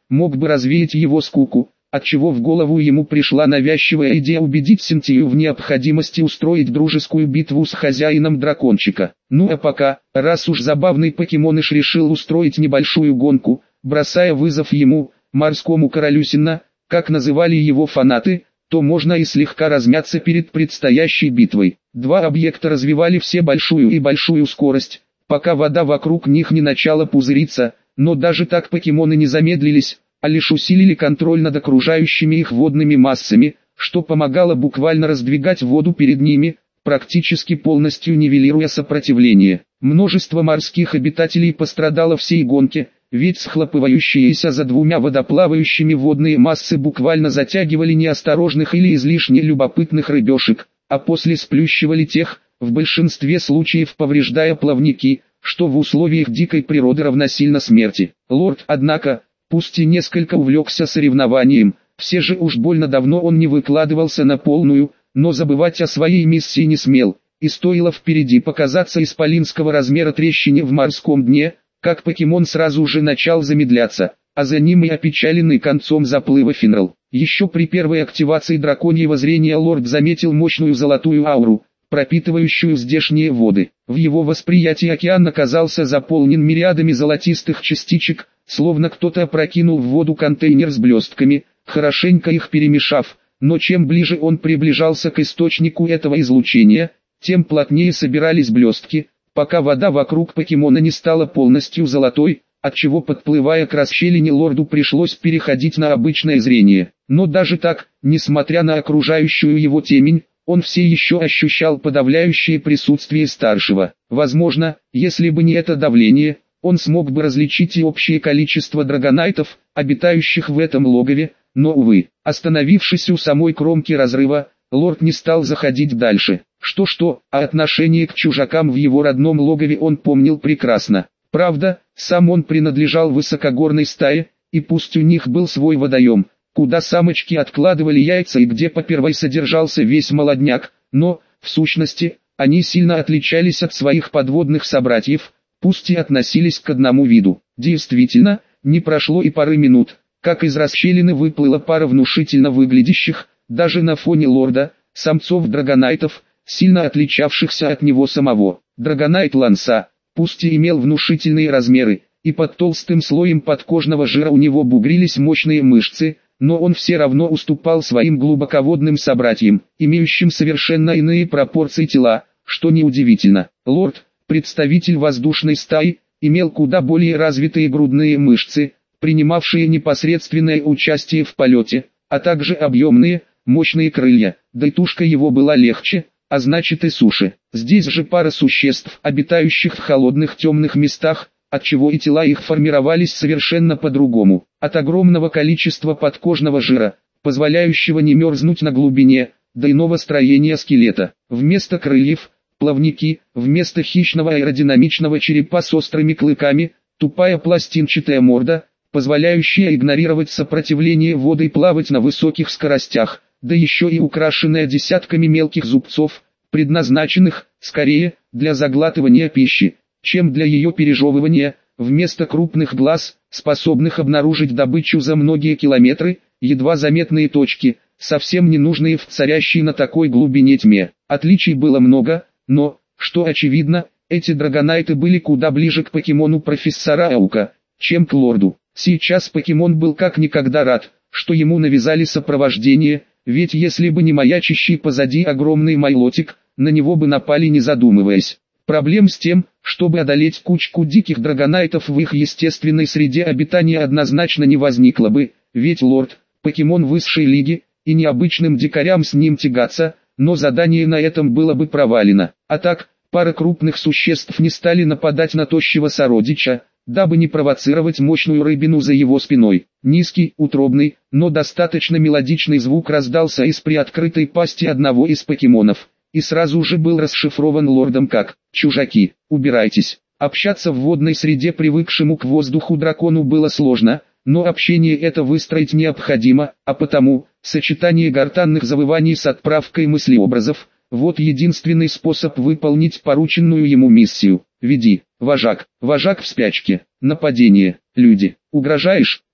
мог бы развеять его скуку, отчего в голову ему пришла навязчивая идея убедить Синтию в необходимости устроить дружескую битву с хозяином дракончика. Ну а пока, раз уж забавный покемоныш решил устроить небольшую гонку, бросая вызов ему, морскому королю Синна, как называли его фанаты, то можно и слегка размяться перед предстоящей битвой. Два объекта развивали все большую и большую скорость, пока вода вокруг них не начала пузыриться, но даже так покемоны не замедлились, а лишь усилили контроль над окружающими их водными массами, что помогало буквально раздвигать воду перед ними, практически полностью нивелируя сопротивление. Множество морских обитателей пострадало в сей гонке, ведь схлопывающиеся за двумя водоплавающими водные массы буквально затягивали неосторожных или излишне любопытных рыбешек, а после сплющивали тех, в большинстве случаев повреждая плавники, что в условиях дикой природы равносильно смерти. Лорд, однако, пусть и несколько увлекся соревнованием, все же уж больно давно он не выкладывался на полную, но забывать о своей миссии не смел, и стоило впереди показаться исполинского размера трещине в морском дне, как покемон сразу же начал замедляться, а за ним и опечаленный концом заплыва Финрал. Еще при первой активации драконьего зрения лорд заметил мощную золотую ауру, пропитывающую здешние воды. В его восприятии океан оказался заполнен мириадами золотистых частичек, словно кто-то опрокинул в воду контейнер с блестками, хорошенько их перемешав, но чем ближе он приближался к источнику этого излучения, тем плотнее собирались блестки, пока вода вокруг покемона не стала полностью золотой, отчего, подплывая к расщелине, лорду пришлось переходить на обычное зрение. Но даже так, несмотря на окружающую его темень, он все еще ощущал подавляющее присутствие старшего. Возможно, если бы не это давление, он смог бы различить и общее количество драгонайтов, обитающих в этом логове, но, увы, остановившись у самой кромки разрыва, лорд не стал заходить дальше. Что-что, а отношение к чужакам в его родном логове он помнил прекрасно. Правда, сам он принадлежал высокогорной стае, и пусть у них был свой водоем, куда самочки откладывали яйца и где попервой содержался весь молодняк, но, в сущности, они сильно отличались от своих подводных собратьев, пусть и относились к одному виду. Действительно, не прошло и пары минут, как из расщелины выплыла пара внушительно выглядящих, даже на фоне лорда, самцов-драгонайтов, сильно отличавшихся от него самого. Драгонайт Ланса, пусть и имел внушительные размеры, и под толстым слоем подкожного жира у него бугрились мощные мышцы, но он все равно уступал своим глубоководным собратьям, имеющим совершенно иные пропорции тела, что неудивительно. Лорд, представитель воздушной стаи, имел куда более развитые грудные мышцы, принимавшие непосредственное участие в полете, а также объемные, мощные крылья, да и тушка его была легче, а значит и суше. Здесь же пара существ, обитающих в холодных темных местах, отчего и тела их формировались совершенно по-другому. От огромного количества подкожного жира, позволяющего не мерзнуть на глубине, до иного строения скелета. Вместо крыльев – плавники, вместо хищного аэродинамичного черепа с острыми клыками – тупая пластинчатая морда, позволяющая игнорировать сопротивление воды и плавать на высоких скоростях, да еще и украшенная десятками мелких зубцов, предназначенных, скорее, для заглатывания пищи, чем для ее пережевывания. Вместо крупных глаз, способных обнаружить добычу за многие километры, едва заметные точки, совсем не нужные в царящей на такой глубине тьме. Отличий было много, но, что очевидно, эти драгонайты были куда ближе к покемону профессора Аука, чем к лорду. Сейчас покемон был как никогда рад, что ему навязали сопровождение, ведь если бы не маячащий позади огромный майлотик, на него бы напали не задумываясь. Проблем с тем, чтобы одолеть кучку диких драгонайтов в их естественной среде обитания однозначно не возникло бы, ведь лорд – покемон высшей лиги, и необычным дикарям с ним тягаться, но задание на этом было бы провалено. А так, пара крупных существ не стали нападать на тощего сородича, дабы не провоцировать мощную рыбину за его спиной. Низкий, утробный, но достаточно мелодичный звук раздался из приоткрытой пасти одного из покемонов, и сразу же был расшифрован лордом как «Чужаки, убирайтесь». Общаться в водной среде привыкшему к воздуху дракону было сложно, но общение это выстроить необходимо, а потому, сочетание гортанных завываний с отправкой мыслеобразов – вот единственный способ выполнить порученную ему миссию. Веди, вожак, вожак в спячке, нападение, люди, угрожаешь,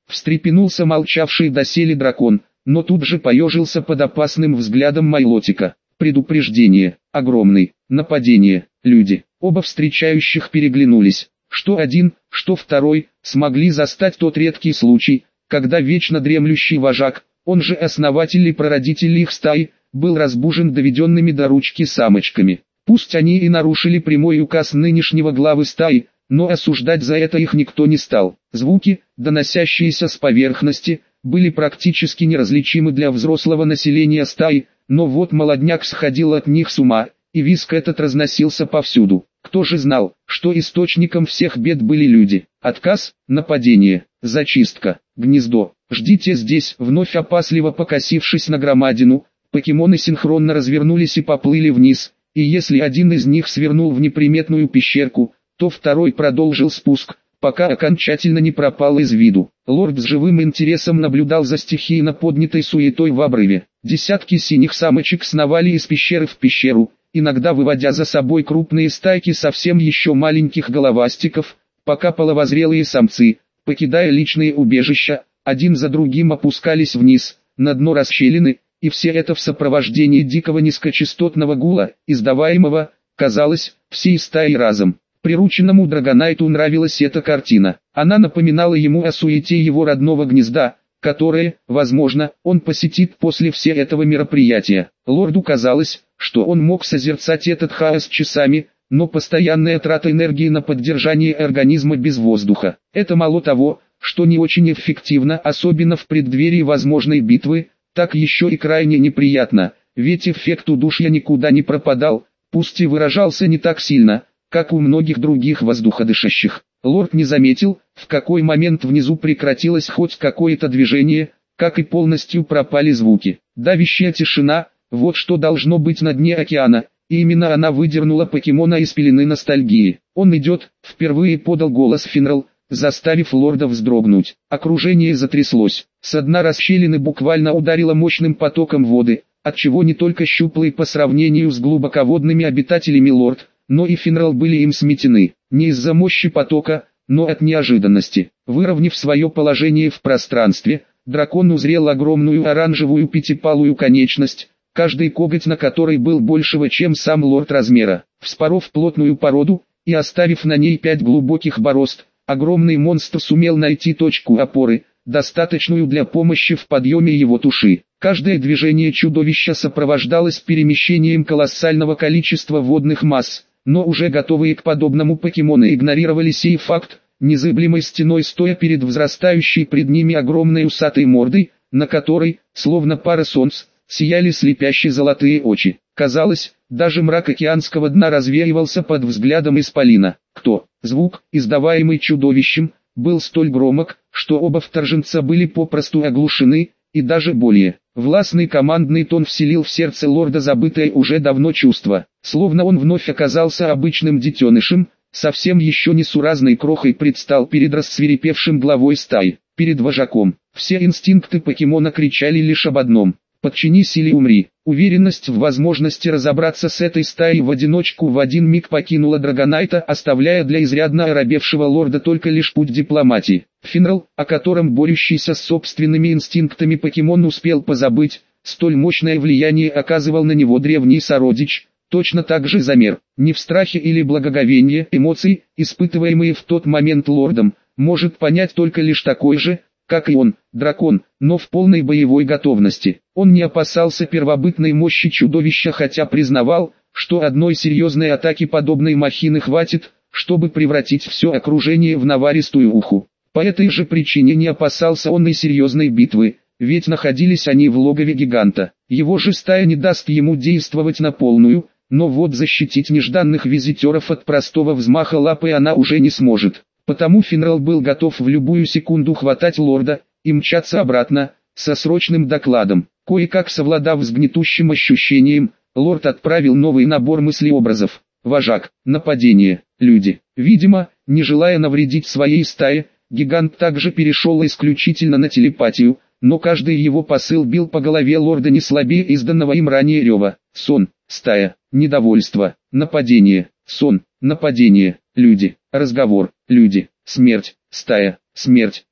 Встрепенулся молчавший доселе дракон, но тут же поежился под опасным взглядом Майлотика. Предупреждение. Огромный. Нападение. Люди. Оба встречающих переглянулись. Что один, что второй, смогли застать тот редкий случай, когда вечно дремлющий вожак, он же основатель и прародитель их стаи, был разбужен доведенными до ручки самочками. Пусть они и нарушили прямой указ нынешнего главы стаи, но осуждать за это их никто не стал. Звуки, доносящиеся с поверхности, были практически неразличимы для взрослого населения стаи, но вот молодняк сходил от них с ума, и визг этот разносился повсюду. Кто же знал, что источником всех бед были люди? Отказ, нападение, зачистка, гнездо. Ждите здесь, вновь опасливо покосившись на громадину, покемоны синхронно развернулись и поплыли вниз, и если один из них свернул в неприметную пещерку, то второй продолжил спуск, пока окончательно не пропал из виду. Лорд с живым интересом наблюдал за стихийно поднятой суетой в обрыве. Десятки синих самочек сновали из пещеры в пещеру, иногда выводя за собой крупные стайки совсем еще маленьких головастиков, пока половозрелые самцы, покидая личные убежища, один за другим опускались вниз, на дно расщелины, и все это в сопровождении дикого низкочастотного гула, издаваемого, казалось, всей стаей разом. Прирученному Драгонайту нравилась эта картина. Она напоминала ему о суете его родного гнезда, которое, возможно, он посетит после всего этого мероприятия. Лорду казалось, что он мог созерцать этот хаос часами, но постоянная трата энергии на поддержание организма без воздуха. Это мало того, что не очень эффективно, особенно в преддверии возможной битвы, так еще и крайне неприятно, ведь эффект удушья никуда не пропадал, пусть и выражался не так сильно, как у многих других воздуходышащих. Лорд не заметил, в какой момент внизу прекратилось хоть какое-то движение, как и полностью пропали звуки. Давящая тишина, вот что должно быть на дне океана, и именно она выдернула покемона из пелены ностальгии. «Он идет», — впервые подал голос Финрал, заставив лорда вздрогнуть. Окружение затряслось. Со дна расщелины буквально ударило мощным потоком воды, отчего не только щуплый по сравнению с глубоководными обитателями лорд, но и Финрал были им сметены. Не из-за мощи потока, но от неожиданности. Выровняв свое положение в пространстве, дракон узрел огромную оранжевую пятипалую конечность, каждый коготь на которой был большего, чем сам лорд размера. Вспоров плотную породу и оставив на ней 5 глубоких борозд, огромный монстр сумел найти точку опоры, достаточную для помощи в подъеме его туши. Каждое движение чудовища сопровождалось перемещением колоссального количества водных масс, но уже готовые к подобному покемоны игнорировали сей факт, незыблемой стеной стоя перед взрастающей пред ними огромной усатой мордой, на которой, словно пара солнц, сияли слепящие золотые очи. Казалось, даже мрак океанского дна развеивался под взглядом исполина. Кто? Звук, издаваемый чудовищем, был столь громок, что оба вторженца были попросту оглушены, и даже более. Властный командный тон вселил в сердце лорда забытое уже давно чувство, словно он вновь оказался обычным детенышем, совсем еще несуразной крохой предстал перед рассвирепевшим главой стаи, перед вожаком. Все инстинкты покемона кричали лишь об одном: подчинись или умри. Уверенность в возможности разобраться с этой стаей в одиночку в один миг покинула Драгонайта, оставляя для изрядно оробевшего лорда только лишь путь дипломатии. Финрал, о котором борющийся с собственными инстинктами покемон успел позабыть, столь мощное влияние оказывал на него древний сородич, точно так же замер. Не в страхе или благоговении эмоций, испытываемые в тот момент лордом, может понять только лишь такой же, как и он, дракон, но в полной боевой готовности. Он не опасался первобытной мощи чудовища, хотя признавал, что одной серьезной атаки подобной махины хватит, чтобы превратить все окружение в наваристую уху. По этой же причине не опасался он и серьезной битвы, ведь находились они в логове гиганта. Его же стая не даст ему действовать на полную, но вот защитить нежданных визитеров от простого взмаха лапы она уже не сможет. Потому Финрал был готов в любую секунду хватать лорда и мчаться обратно, со срочным докладом. Кое-как совладав с гнетущим ощущением, лорд отправил новый набор мыслеобразов. Вожак, нападение, люди. Видимо, не желая навредить своей стае, гигант также перешел исключительно на телепатию, но каждый его посыл бил по голове лорда не слабее изданного им ранее рева. Сон, стая, недовольство, нападение, сон, нападение, люди, разговор, люди, смерть, стая, смерть,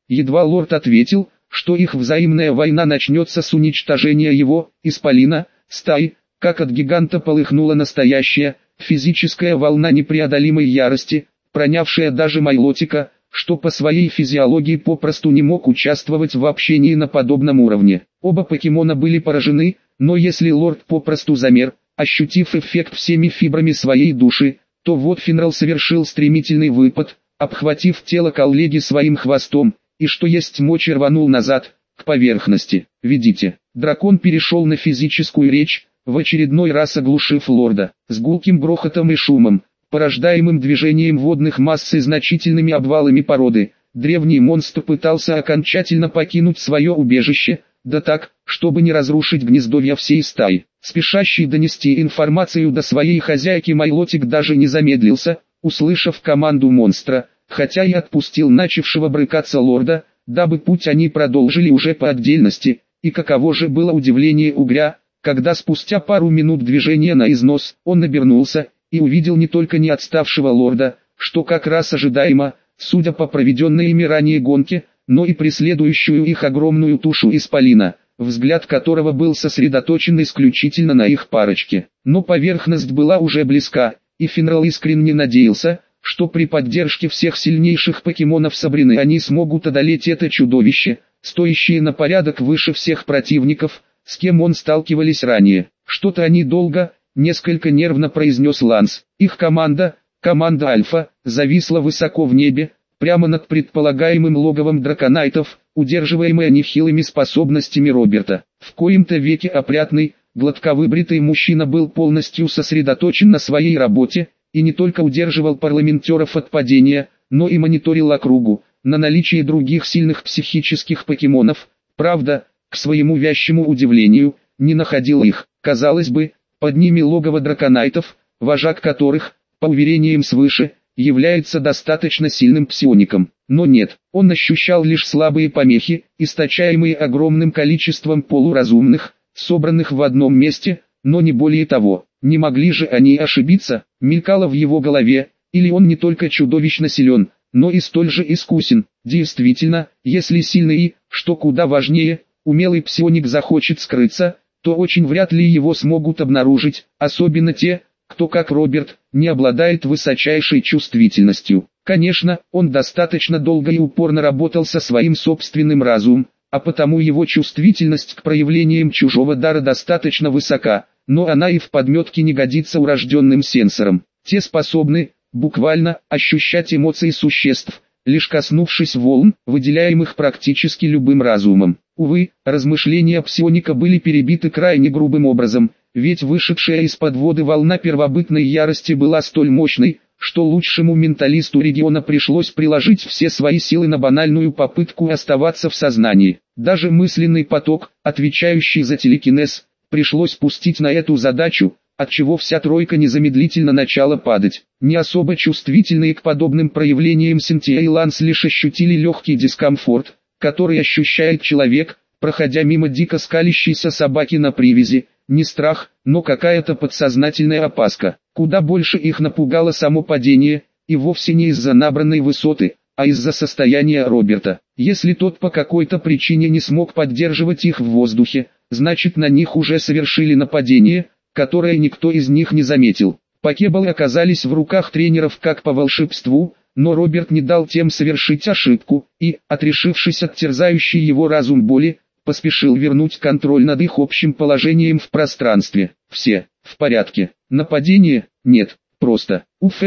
Едва лорд ответил, что их взаимная война начнется с уничтожения его, исполина, стаи, как от гиганта полыхнула настоящая, физическая волна непреодолимой ярости, пронявшая даже Майлотика, что по своей физиологии попросту не мог участвовать в общении на подобном уровне. Оба покемона были поражены, но если лорд попросту замер, ощутив эффект всеми фибрами своей души, то вот Финрал совершил стремительный выпад, обхватив тело коллеги своим хвостом, и что есть мочи рванул назад, к поверхности. «Видите?» Дракон перешел на физическую речь, в очередной раз оглушив лорда. С гулким грохотом и шумом, порождаемым движением водных масс и значительными обвалами породы, древний монстр пытался окончательно покинуть свое убежище, да так, чтобы не разрушить гнездовья всей стаи. Спешащий донести информацию до своей хозяйки Майлотик даже не замедлился, услышав команду монстра, хотя и отпустил начавшего брыкаться лорда, дабы путь они продолжили уже по отдельности, и каково же было удивление угря, когда спустя пару минут движения на износ, он обернулся, и увидел не только не отставшего лорда, что как раз ожидаемо, судя по проведенной ими ранее гонке, но и преследующую их огромную тушу исполина, взгляд которого был сосредоточен исключительно на их парочке. Но поверхность была уже близка, и Финрал искренне надеялся, что при поддержке всех сильнейших покемонов Сабрины они смогут одолеть это чудовище, стоящее на порядок выше всех противников, с кем он сталкивались ранее. Что-то они долго, несколько нервно произнес Ланс. Их команда Альфа, зависла высоко в небе, прямо над предполагаемым логовом драконайтов, удерживаемая нехилыми способностями Роберта. В коем-то веке опрятный, гладковыбритый мужчина был полностью сосредоточен на своей работе, и не только удерживал парламентеров от падения, но и мониторил округу, на наличие других сильных психических покемонов, правда, к своему вящему удивлению, не находил их. Казалось бы, под ними логово драконайтов, вожак которых, по уверениям свыше, является достаточно сильным псиоником. Но нет, он ощущал лишь слабые помехи, источаемые огромным количеством полуразумных, собранных в одном месте, но не более того. Не могли же они ошибиться, мелькало в его голове, или он не только чудовищно силен, но и столь же искусен. Действительно, если сильный и, что куда важнее, умелый псионик захочет скрыться, то очень вряд ли его смогут обнаружить, особенно те, кто как Роберт, не обладает высочайшей чувствительностью. Конечно, он достаточно долго и упорно работал со своим собственным разумом, а потому его чувствительность к проявлениям чужого дара достаточно высока, но она и в подметке не годится урожденным сенсорам. Те способны, буквально, ощущать эмоции существ, лишь коснувшись волн, выделяемых практически любым разумом. Увы, размышления псионика были перебиты крайне грубым образом, ведь вышедшая из-под воды волна первобытной ярости была столь мощной, что лучшему менталисту региона пришлось приложить все свои силы на банальную попытку оставаться в сознании. Даже мысленный поток, отвечающий за телекинез, пришлось пустить на эту задачу, отчего вся тройка незамедлительно начала падать. Не особо чувствительные к подобным проявлениям Синтия и Ланс лишь ощутили легкий дискомфорт, который ощущает человек, проходя мимо дико скалящейся собаки на привязи. Не страх, но какая-то подсознательная опаска. Куда больше их напугало само падение, и вовсе не из-за набранной высоты, а из-за состояния Роберта. Если тот по какой-то причине не смог поддерживать их в воздухе, значит на них уже совершили нападение, которое никто из них не заметил. Покеболы оказались в руках тренеров как по волшебству, но Роберт не дал тем совершить ошибку, и, отрешившись от терзающей его разум боли, поспешил вернуть контроль над их общим положением в пространстве. Все, в порядке. Нападение? Нет, просто.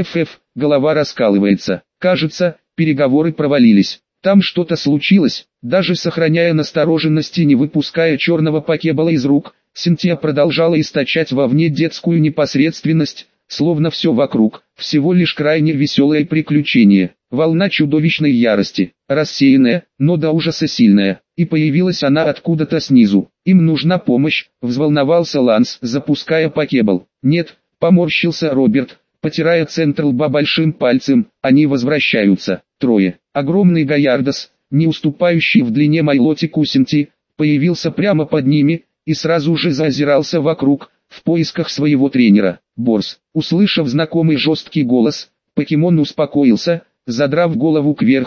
Голова раскалывается. Кажется, переговоры провалились. Там что-то случилось. Даже сохраняя настороженность и не выпуская черного покебола из рук, Синтия продолжала источать вовне детскую непосредственность, словно все вокруг, всего лишь крайне веселое приключение. Волна чудовищной ярости, рассеянная, но до ужаса сильная, и появилась она откуда-то снизу. Им нужна помощь, взволновался Ланс, запуская покебол. Нет, поморщился Роберт, потирая центр лба большим пальцем, они возвращаются. Трое. Огромный Гаярдос, не уступающий в длине Майлотику Синти, появился прямо под ними, и сразу же заозирался вокруг, в поисках своего тренера. Борс, услышав знакомый жесткий голос, покемон успокоился, задрав голову кверху,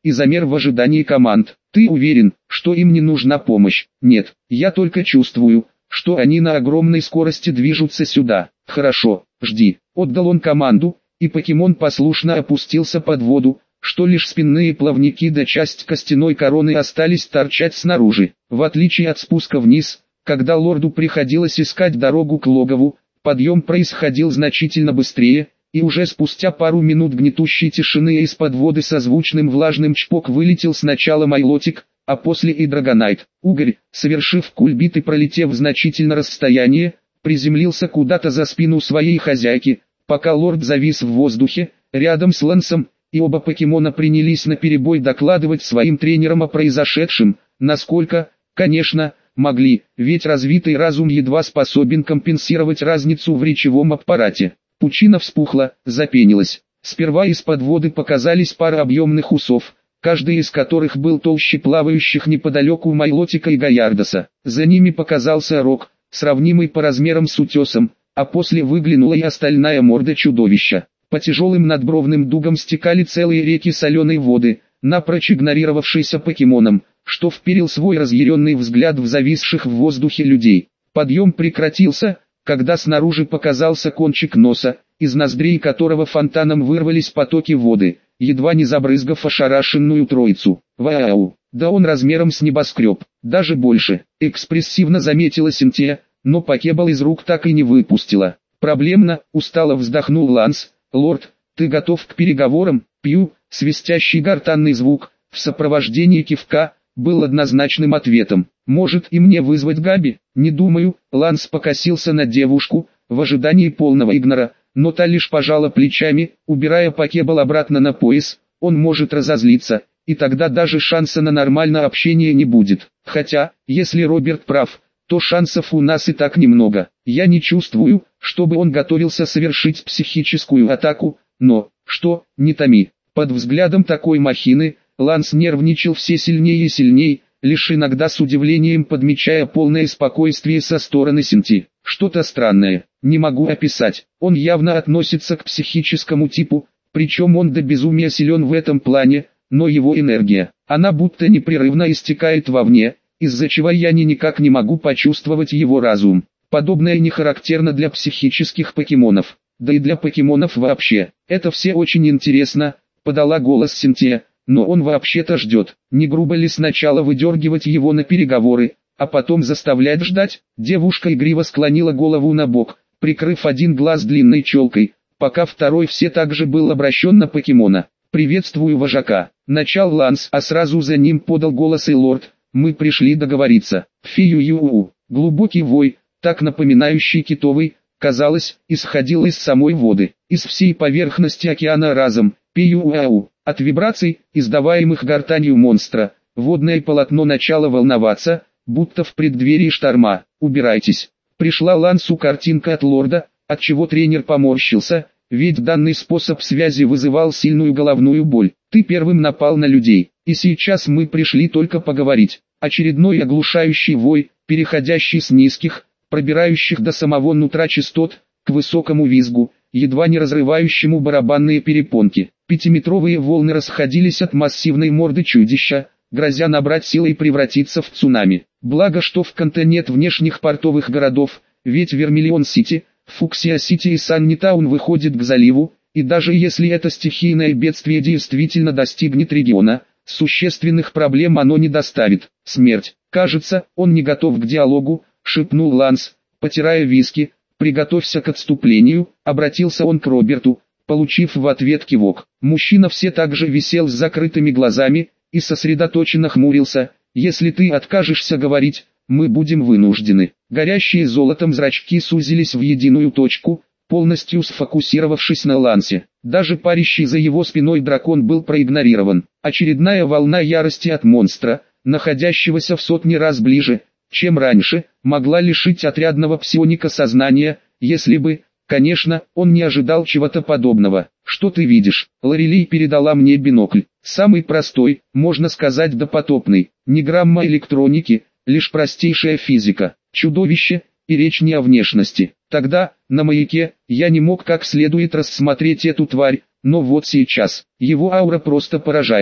и замер в ожидании команд. «Ты уверен, что им не нужна помощь?» «Нет, я только чувствую, что они на огромной скорости движутся сюда». «Хорошо, жди». Отдал он команду, и покемон послушно опустился под воду, что лишь спинные плавники да часть костяной короны остались торчать снаружи. В отличие от спуска вниз, когда лорду приходилось искать дорогу к логову, подъем происходил значительно быстрее, и уже спустя пару минут гнетущей тишины из-под воды со звучным влажным чпок вылетел сначала Майлотик, а после и Драгонайт. Угорь, совершив кульбит и пролетев значительное расстояние, приземлился куда-то за спину своей хозяйки, пока лорд завис в воздухе, рядом с Лансом, и оба покемона принялись наперебой докладывать своим тренерам о произошедшем, насколько, конечно, могли, ведь развитый разум едва способен компенсировать разницу в речевом аппарате. Пучина вспухла, запенилась. Сперва из-под воды показались пара объемных усов, каждый из которых был толще плавающих неподалеку Майлотика и Гаярдоса. За ними показался рог, сравнимый по размерам с утесом, а после выглянула и остальная морда чудовища. По тяжелым надбровным дугам стекали целые реки соленой воды, напрочь игнорировавшейся покемоном, что вперил свой разъяренный взгляд в зависших в воздухе людей. Подъем прекратился, когда снаружи показался кончик носа, из ноздрей которого фонтаном вырвались потоки воды, едва не забрызгав ошарашенную троицу. «Вау! Да он размером с небоскреб, даже больше!» экспрессивно заметила Синтия, но покебал из рук так и не выпустила. «Проблемно», устало вздохнул Ланс. «Лорд, ты готов к переговорам?» «Пью», свистящий гортанный звук, в сопровождении кивка, был однозначным ответом. «Может и мне вызвать Габи?» «Не думаю», Ланс покосился на девушку, в ожидании полного игнора, но та лишь пожала плечами, убирая покебал обратно на пояс. «Он может разозлиться, и тогда даже шанса на нормальное общение не будет. Хотя, если Роберт прав, то шансов у нас и так немного. Я не чувствую, чтобы он готовился совершить психическую атаку, но, что, не томи». Под взглядом такой махины, Ланс нервничал все сильнее и сильнее, лишь иногда с удивлением подмечая полное спокойствие со стороны Синти. Что-то странное, не могу описать. Он явно относится к психическому типу, причем он до безумия силен в этом плане, но его энергия, она будто непрерывно истекает вовне, из-за чего я никак не могу почувствовать его разум. Подобное не характерно для психических покемонов, да и для покемонов вообще. Это все очень интересно, подала голос Синтия, но он вообще-то ждет. Не грубо ли сначала выдергивать его на переговоры, а потом заставлять ждать? Девушка игриво склонила голову на бок, прикрыв один глаз длинной челкой, пока второй все так же был обращен на покемона. «Приветствую вожака», начал Ланс, а сразу за ним подал голос и лорд. «Мы пришли договориться». Фию-ю-у, глубокий вой, так напоминающий китовый, казалось, исходил из самой воды, из всей поверхности океана разом. Пию-ау. От вибраций, издаваемых гортанью монстра, водное полотно начало волноваться, будто в преддверии шторма. «Убирайтесь». Пришла Лансу картинка от лорда, отчего тренер поморщился, ведь данный способ связи вызывал сильную головную боль. «Ты первым напал на людей, и сейчас мы пришли только поговорить». Очередной оглушающий вой, переходящий с низких, пробирающих до самого нутра частот, к высокому визгу, едва не разрывающему барабанные перепонки. Пятиметровые волны расходились от массивной морды чудища, грозя набрать силы и превратиться в цунами. Благо, что в Канте нет внешних портовых городов, ведь Вермиллион-Сити, Фуксия-Сити и Саннитаун выходят к заливу, и даже если это стихийное бедствие действительно достигнет региона, существенных проблем оно не доставит. «Смерть. Кажется, он не готов к диалогу», — шепнул Ланс, потирая виски. «Приготовься к отступлению», — обратился он к Роберту, получив в ответ кивок. Мужчина все так же висел с закрытыми глазами и сосредоточенно хмурился. «Если ты откажешься говорить, мы будем вынуждены». Горящие золотом зрачки сузились в единую точку, полностью сфокусировавшись на Лансе. Даже парящий за его спиной дракон был проигнорирован. Очередная волна ярости от монстра, находящегося в сотни раз ближе, чем раньше, могла лишить отрядного псионика сознания, если бы, конечно, он не ожидал чего-то подобного. «Что ты видишь?» Лорелей передала мне бинокль. Самый простой, можно сказать допотопный, ни грамма электроники, лишь простейшая физика. Чудовище, и речь не о внешности. Тогда, на маяке, я не мог как следует рассмотреть эту тварь, но вот сейчас, его аура просто поражает.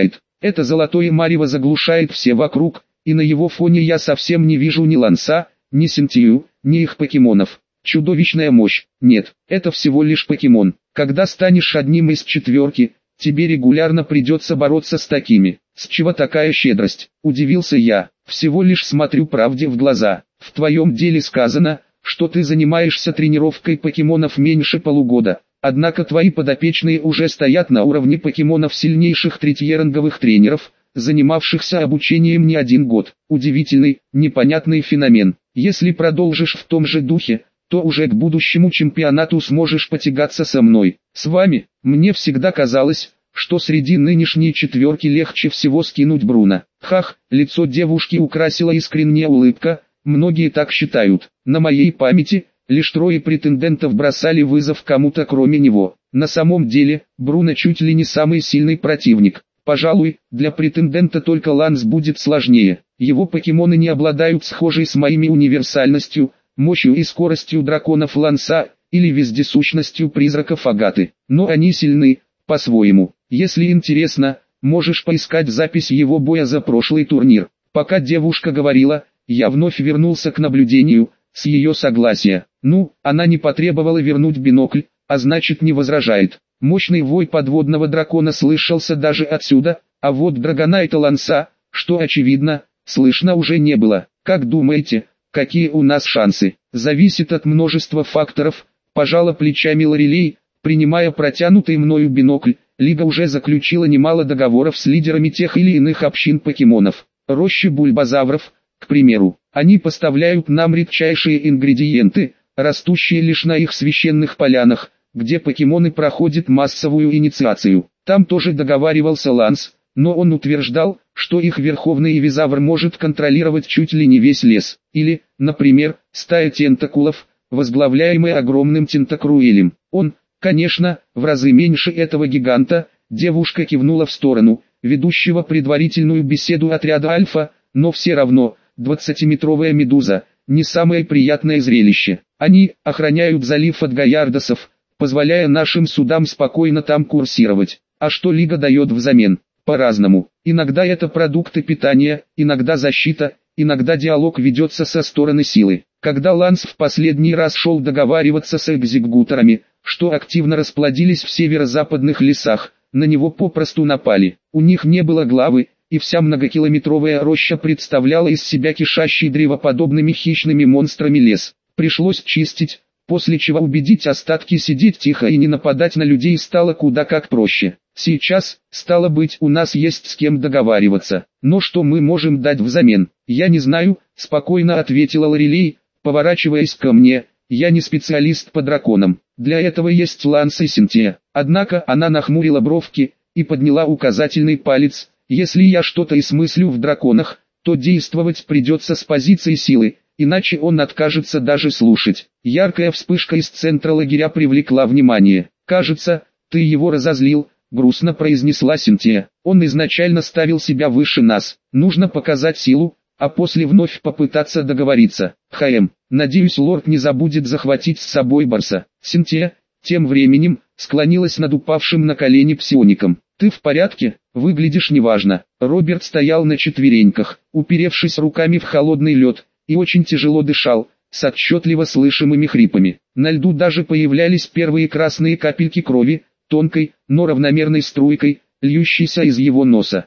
Это золотое марево заглушает все вокруг, и на его фоне я совсем не вижу ни Ланса, ни Синтию, ни их покемонов. Чудовищная мощь. Нет, это всего лишь покемон. Когда станешь одним из четверки, тебе регулярно придется бороться с такими. С чего такая щедрость? Удивился я. Всего лишь смотрю правде в глаза. В твоем деле сказано, что ты занимаешься тренировкой покемонов меньше полугода. Однако твои подопечные уже стоят на уровне покемонов сильнейших третьеранговых тренеров, занимавшихся обучением не один год. Удивительный, непонятный феномен. Если продолжишь в том же духе, то уже к будущему чемпионату сможешь потягаться со мной. С вами, мне всегда казалось, что среди нынешней четверки легче всего скинуть Бруно. Хах, лицо девушки украсила искренняя улыбка, многие так считают. На моей памяти, лишь 3 претендентов бросали вызов кому-то кроме него. На самом деле, Бруно чуть ли не самый сильный противник. Пожалуй, для претендента только Ланс будет сложнее. Его покемоны не обладают схожей с моими универсальностью, мощью и скоростью драконов Ланса, или вездесущностью призраков Агаты. Но они сильны, по-своему. Если интересно, можешь поискать запись его боя за прошлый турнир. Пока девушка говорила, я вновь вернулся к наблюдению, с ее согласия. Она не потребовала вернуть бинокль, а значит не возражает. Мощный вой подводного дракона слышался даже отсюда, а вот Драгонайта Ланса, что очевидно, слышно уже не было. Как думаете, какие у нас шансы? Зависит от множества факторов, пожала плечами Лорелей, принимая протянутый мною бинокль. Лига уже заключила немало договоров с лидерами тех или иных общин покемонов. Рощи бульбазавров, к примеру. Они поставляют нам редчайшие ингредиенты, растущие лишь на их священных полянах, где покемоны проходят массовую инициацию. Там тоже договаривался Ланс, но он утверждал, что их верховный визавр может контролировать чуть ли не весь лес. Или, например, стая тентакулов, возглавляемая огромным тентакруэлем. Он, конечно, в разы меньше этого гиганта. Девушка кивнула в сторону, ведущего предварительную беседу отряда Альфа, но все равно, 20-метровая медуза, не самое приятное зрелище. Они охраняют залив от гаярдосов, позволяя нашим судам спокойно там курсировать. А что Лига дает взамен? По-разному. Иногда это продукты питания, иногда защита, иногда диалог ведется со стороны силы. Когда Ланс в последний раз шел договариваться с экзекуторами, что активно расплодились в северо-западных лесах, на него попросту напали. У них не было главы, и вся многокилометровая роща представляла из себя кишащий древоподобными хищными монстрами лес. Пришлось чистить, после чего убедить остатки сидеть тихо и не нападать на людей стало куда как проще. Сейчас, стало быть, у нас есть с кем договариваться. Но что мы можем дать взамен? Я не знаю, спокойно ответила Лорелей, поворачиваясь ко мне. Я не специалист по драконам. Для этого есть Ланс и Синтия. Однако она нахмурила бровки и подняла указательный палец. Если я что-то и смыслю в драконах, то действовать придется с позиции силы, иначе он откажется даже слушать. Яркая вспышка из центра лагеря привлекла внимание. «Кажется, ты его разозлил», — грустно произнесла Синтия. «Он изначально ставил себя выше нас. Нужно показать силу, а после вновь попытаться договориться. Надеюсь, лорд не забудет захватить с собой Барса». Синтия, тем временем, склонилась над упавшим на колени псиоником. «Ты в порядке? Выглядишь неважно». Роберт стоял на четвереньках, уперевшись руками в холодный лед, и очень тяжело дышал, с отчетливо слышимыми хрипами. На льду даже появлялись первые красные капельки крови, тонкой, но равномерной струйкой, льющейся из его носа.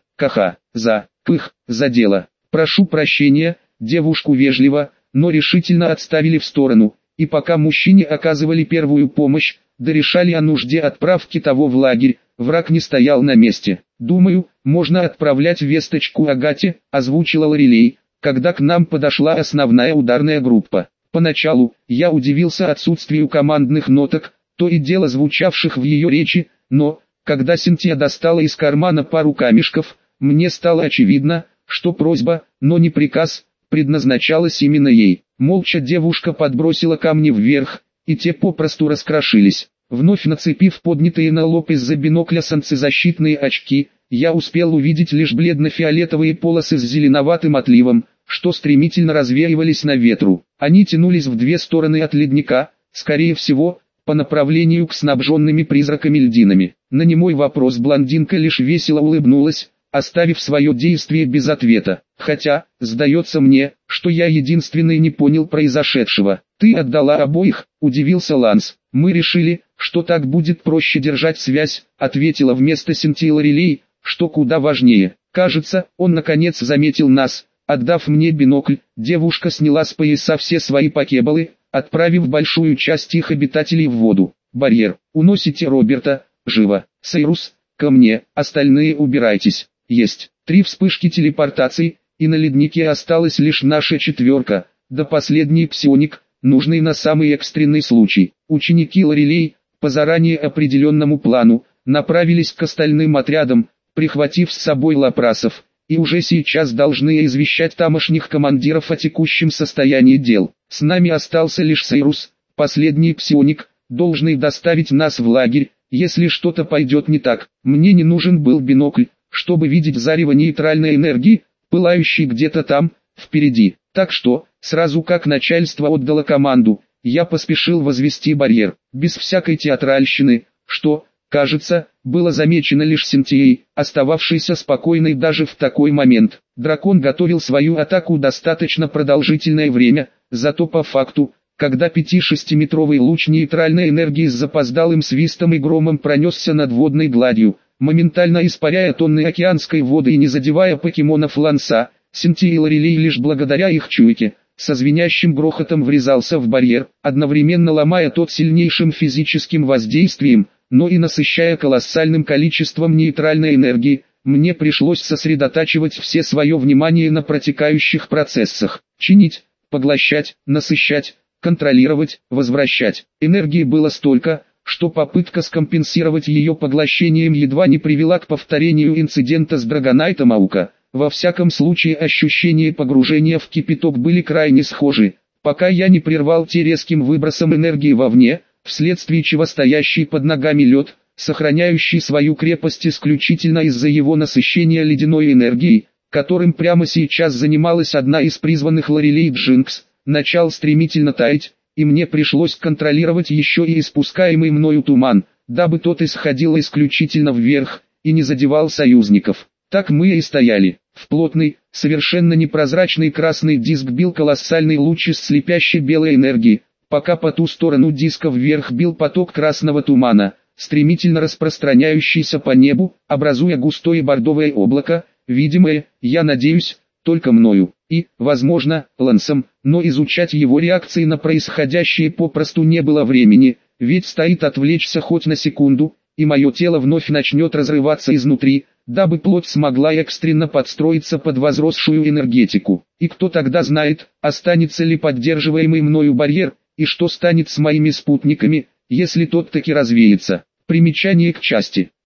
Задело. «Прошу прощения», девушку вежливо, но решительно отставили в сторону, и пока мужчине оказывали первую помощь, дорешали о нужде отправки того в лагерь, враг не стоял на месте. «Думаю, можно отправлять весточку Агате», озвучила Лорелей, когда к нам подошла основная ударная группа. Поначалу, я удивился отсутствию командных ноток, то и дело звучавших в ее речи, но, когда Синтия достала из кармана пару камешков, мне стало очевидно, что просьба, но не приказ, предназначалась именно ей. Молча девушка подбросила камни вверх, и те попросту раскрошились. Вновь нацепив поднятые на лоб из-за бинокля солнцезащитные очки, я успел увидеть лишь бледно-фиолетовые полосы с зеленоватым отливом, что стремительно развеивались на ветру. Они тянулись в две стороны от ледника, скорее всего, по направлению к снабженными призраками льдинами. На немой вопрос блондинка лишь весело улыбнулась, оставив свое действие без ответа. Хотя, сдается мне, что я единственный не понял произошедшего. «Ты отдала обоих?» – удивился Ланс. «Мы решили, что так будет проще держать связь», – ответила вместо Синтии Лорелей, что куда важнее. Кажется, он наконец заметил нас. Отдав мне бинокль, девушка сняла с пояса все свои покеболы, отправив большую часть их обитателей в воду. «Барьер, уносите Роберта, живо. Сайрус, ко мне, остальные убирайтесь». «Есть». 3 вспышки телепортации, и на леднике осталась лишь наша четверка, да последний псионик, нужный на самый экстренный случай. Ученики Лорелей, по заранее определенному плану, направились к остальным отрядам, прихватив с собой лапрасов, и уже сейчас должны извещать тамошних командиров о текущем состоянии дел. С нами остался лишь Сайрус, последний псионик, должный доставить нас в лагерь, если что-то пойдет не так. Мне не нужен был бинокль, чтобы видеть зарево нейтральной энергии, пылающей где-то там, впереди. Так что, сразу как начальство отдало команду, я поспешил возвести барьер, без всякой театральщины, что, кажется, было замечено лишь Синтией, остававшейся спокойной даже в такой момент. Дракон готовил свою атаку достаточно продолжительное время, зато по факту, когда 5-6-метровый луч нейтральной энергии с запоздалым свистом и громом пронесся над водной гладью, моментально испаряя тонны океанской воды и не задевая покемонов Ланса, Синтия и Лорелей лишь благодаря их чуйке, со звенящим грохотом врезался в барьер, одновременно ломая тот сильнейшим физическим воздействием, но и насыщая колоссальным количеством нейтральной энергии. Мне пришлось сосредотачивать все свое внимание на протекающих процессах, чинить, поглощать, насыщать, контролировать, возвращать. Энергии было столько, что попытка скомпенсировать ее поглощением едва не привела к повторению инцидента с Драгонайтом Аука. Во всяком случае ощущения погружения в кипяток были крайне схожи, пока я не прервал те резким выбросом энергии вовне, вследствие чего стоящий под ногами лед, сохраняющий свою крепость исключительно из-за его насыщения ледяной энергией, которым прямо сейчас занималась одна из призванных Лорелей Джинкс, начал стремительно таять, и мне пришлось контролировать еще и испускаемый мною туман, дабы тот исходил исключительно вверх, и не задевал союзников. Так мы и стояли. В плотный, совершенно непрозрачный красный диск бил колоссальный луч из слепящей белой энергии, пока по ту сторону диска вверх бил поток красного тумана, стремительно распространяющийся по небу, образуя густое бордовое облако, видимое, я надеюсь, только мною, и, возможно, Лансом, но изучать его реакции на происходящее попросту не было времени, ведь стоит отвлечься хоть на секунду, и мое тело вновь начнет разрываться изнутри, дабы плоть смогла экстренно подстроиться под возросшую энергетику. И кто тогда знает, останется ли поддерживаемый мною барьер, и что станет с моими спутниками, если тот таки развеется. Примечание к части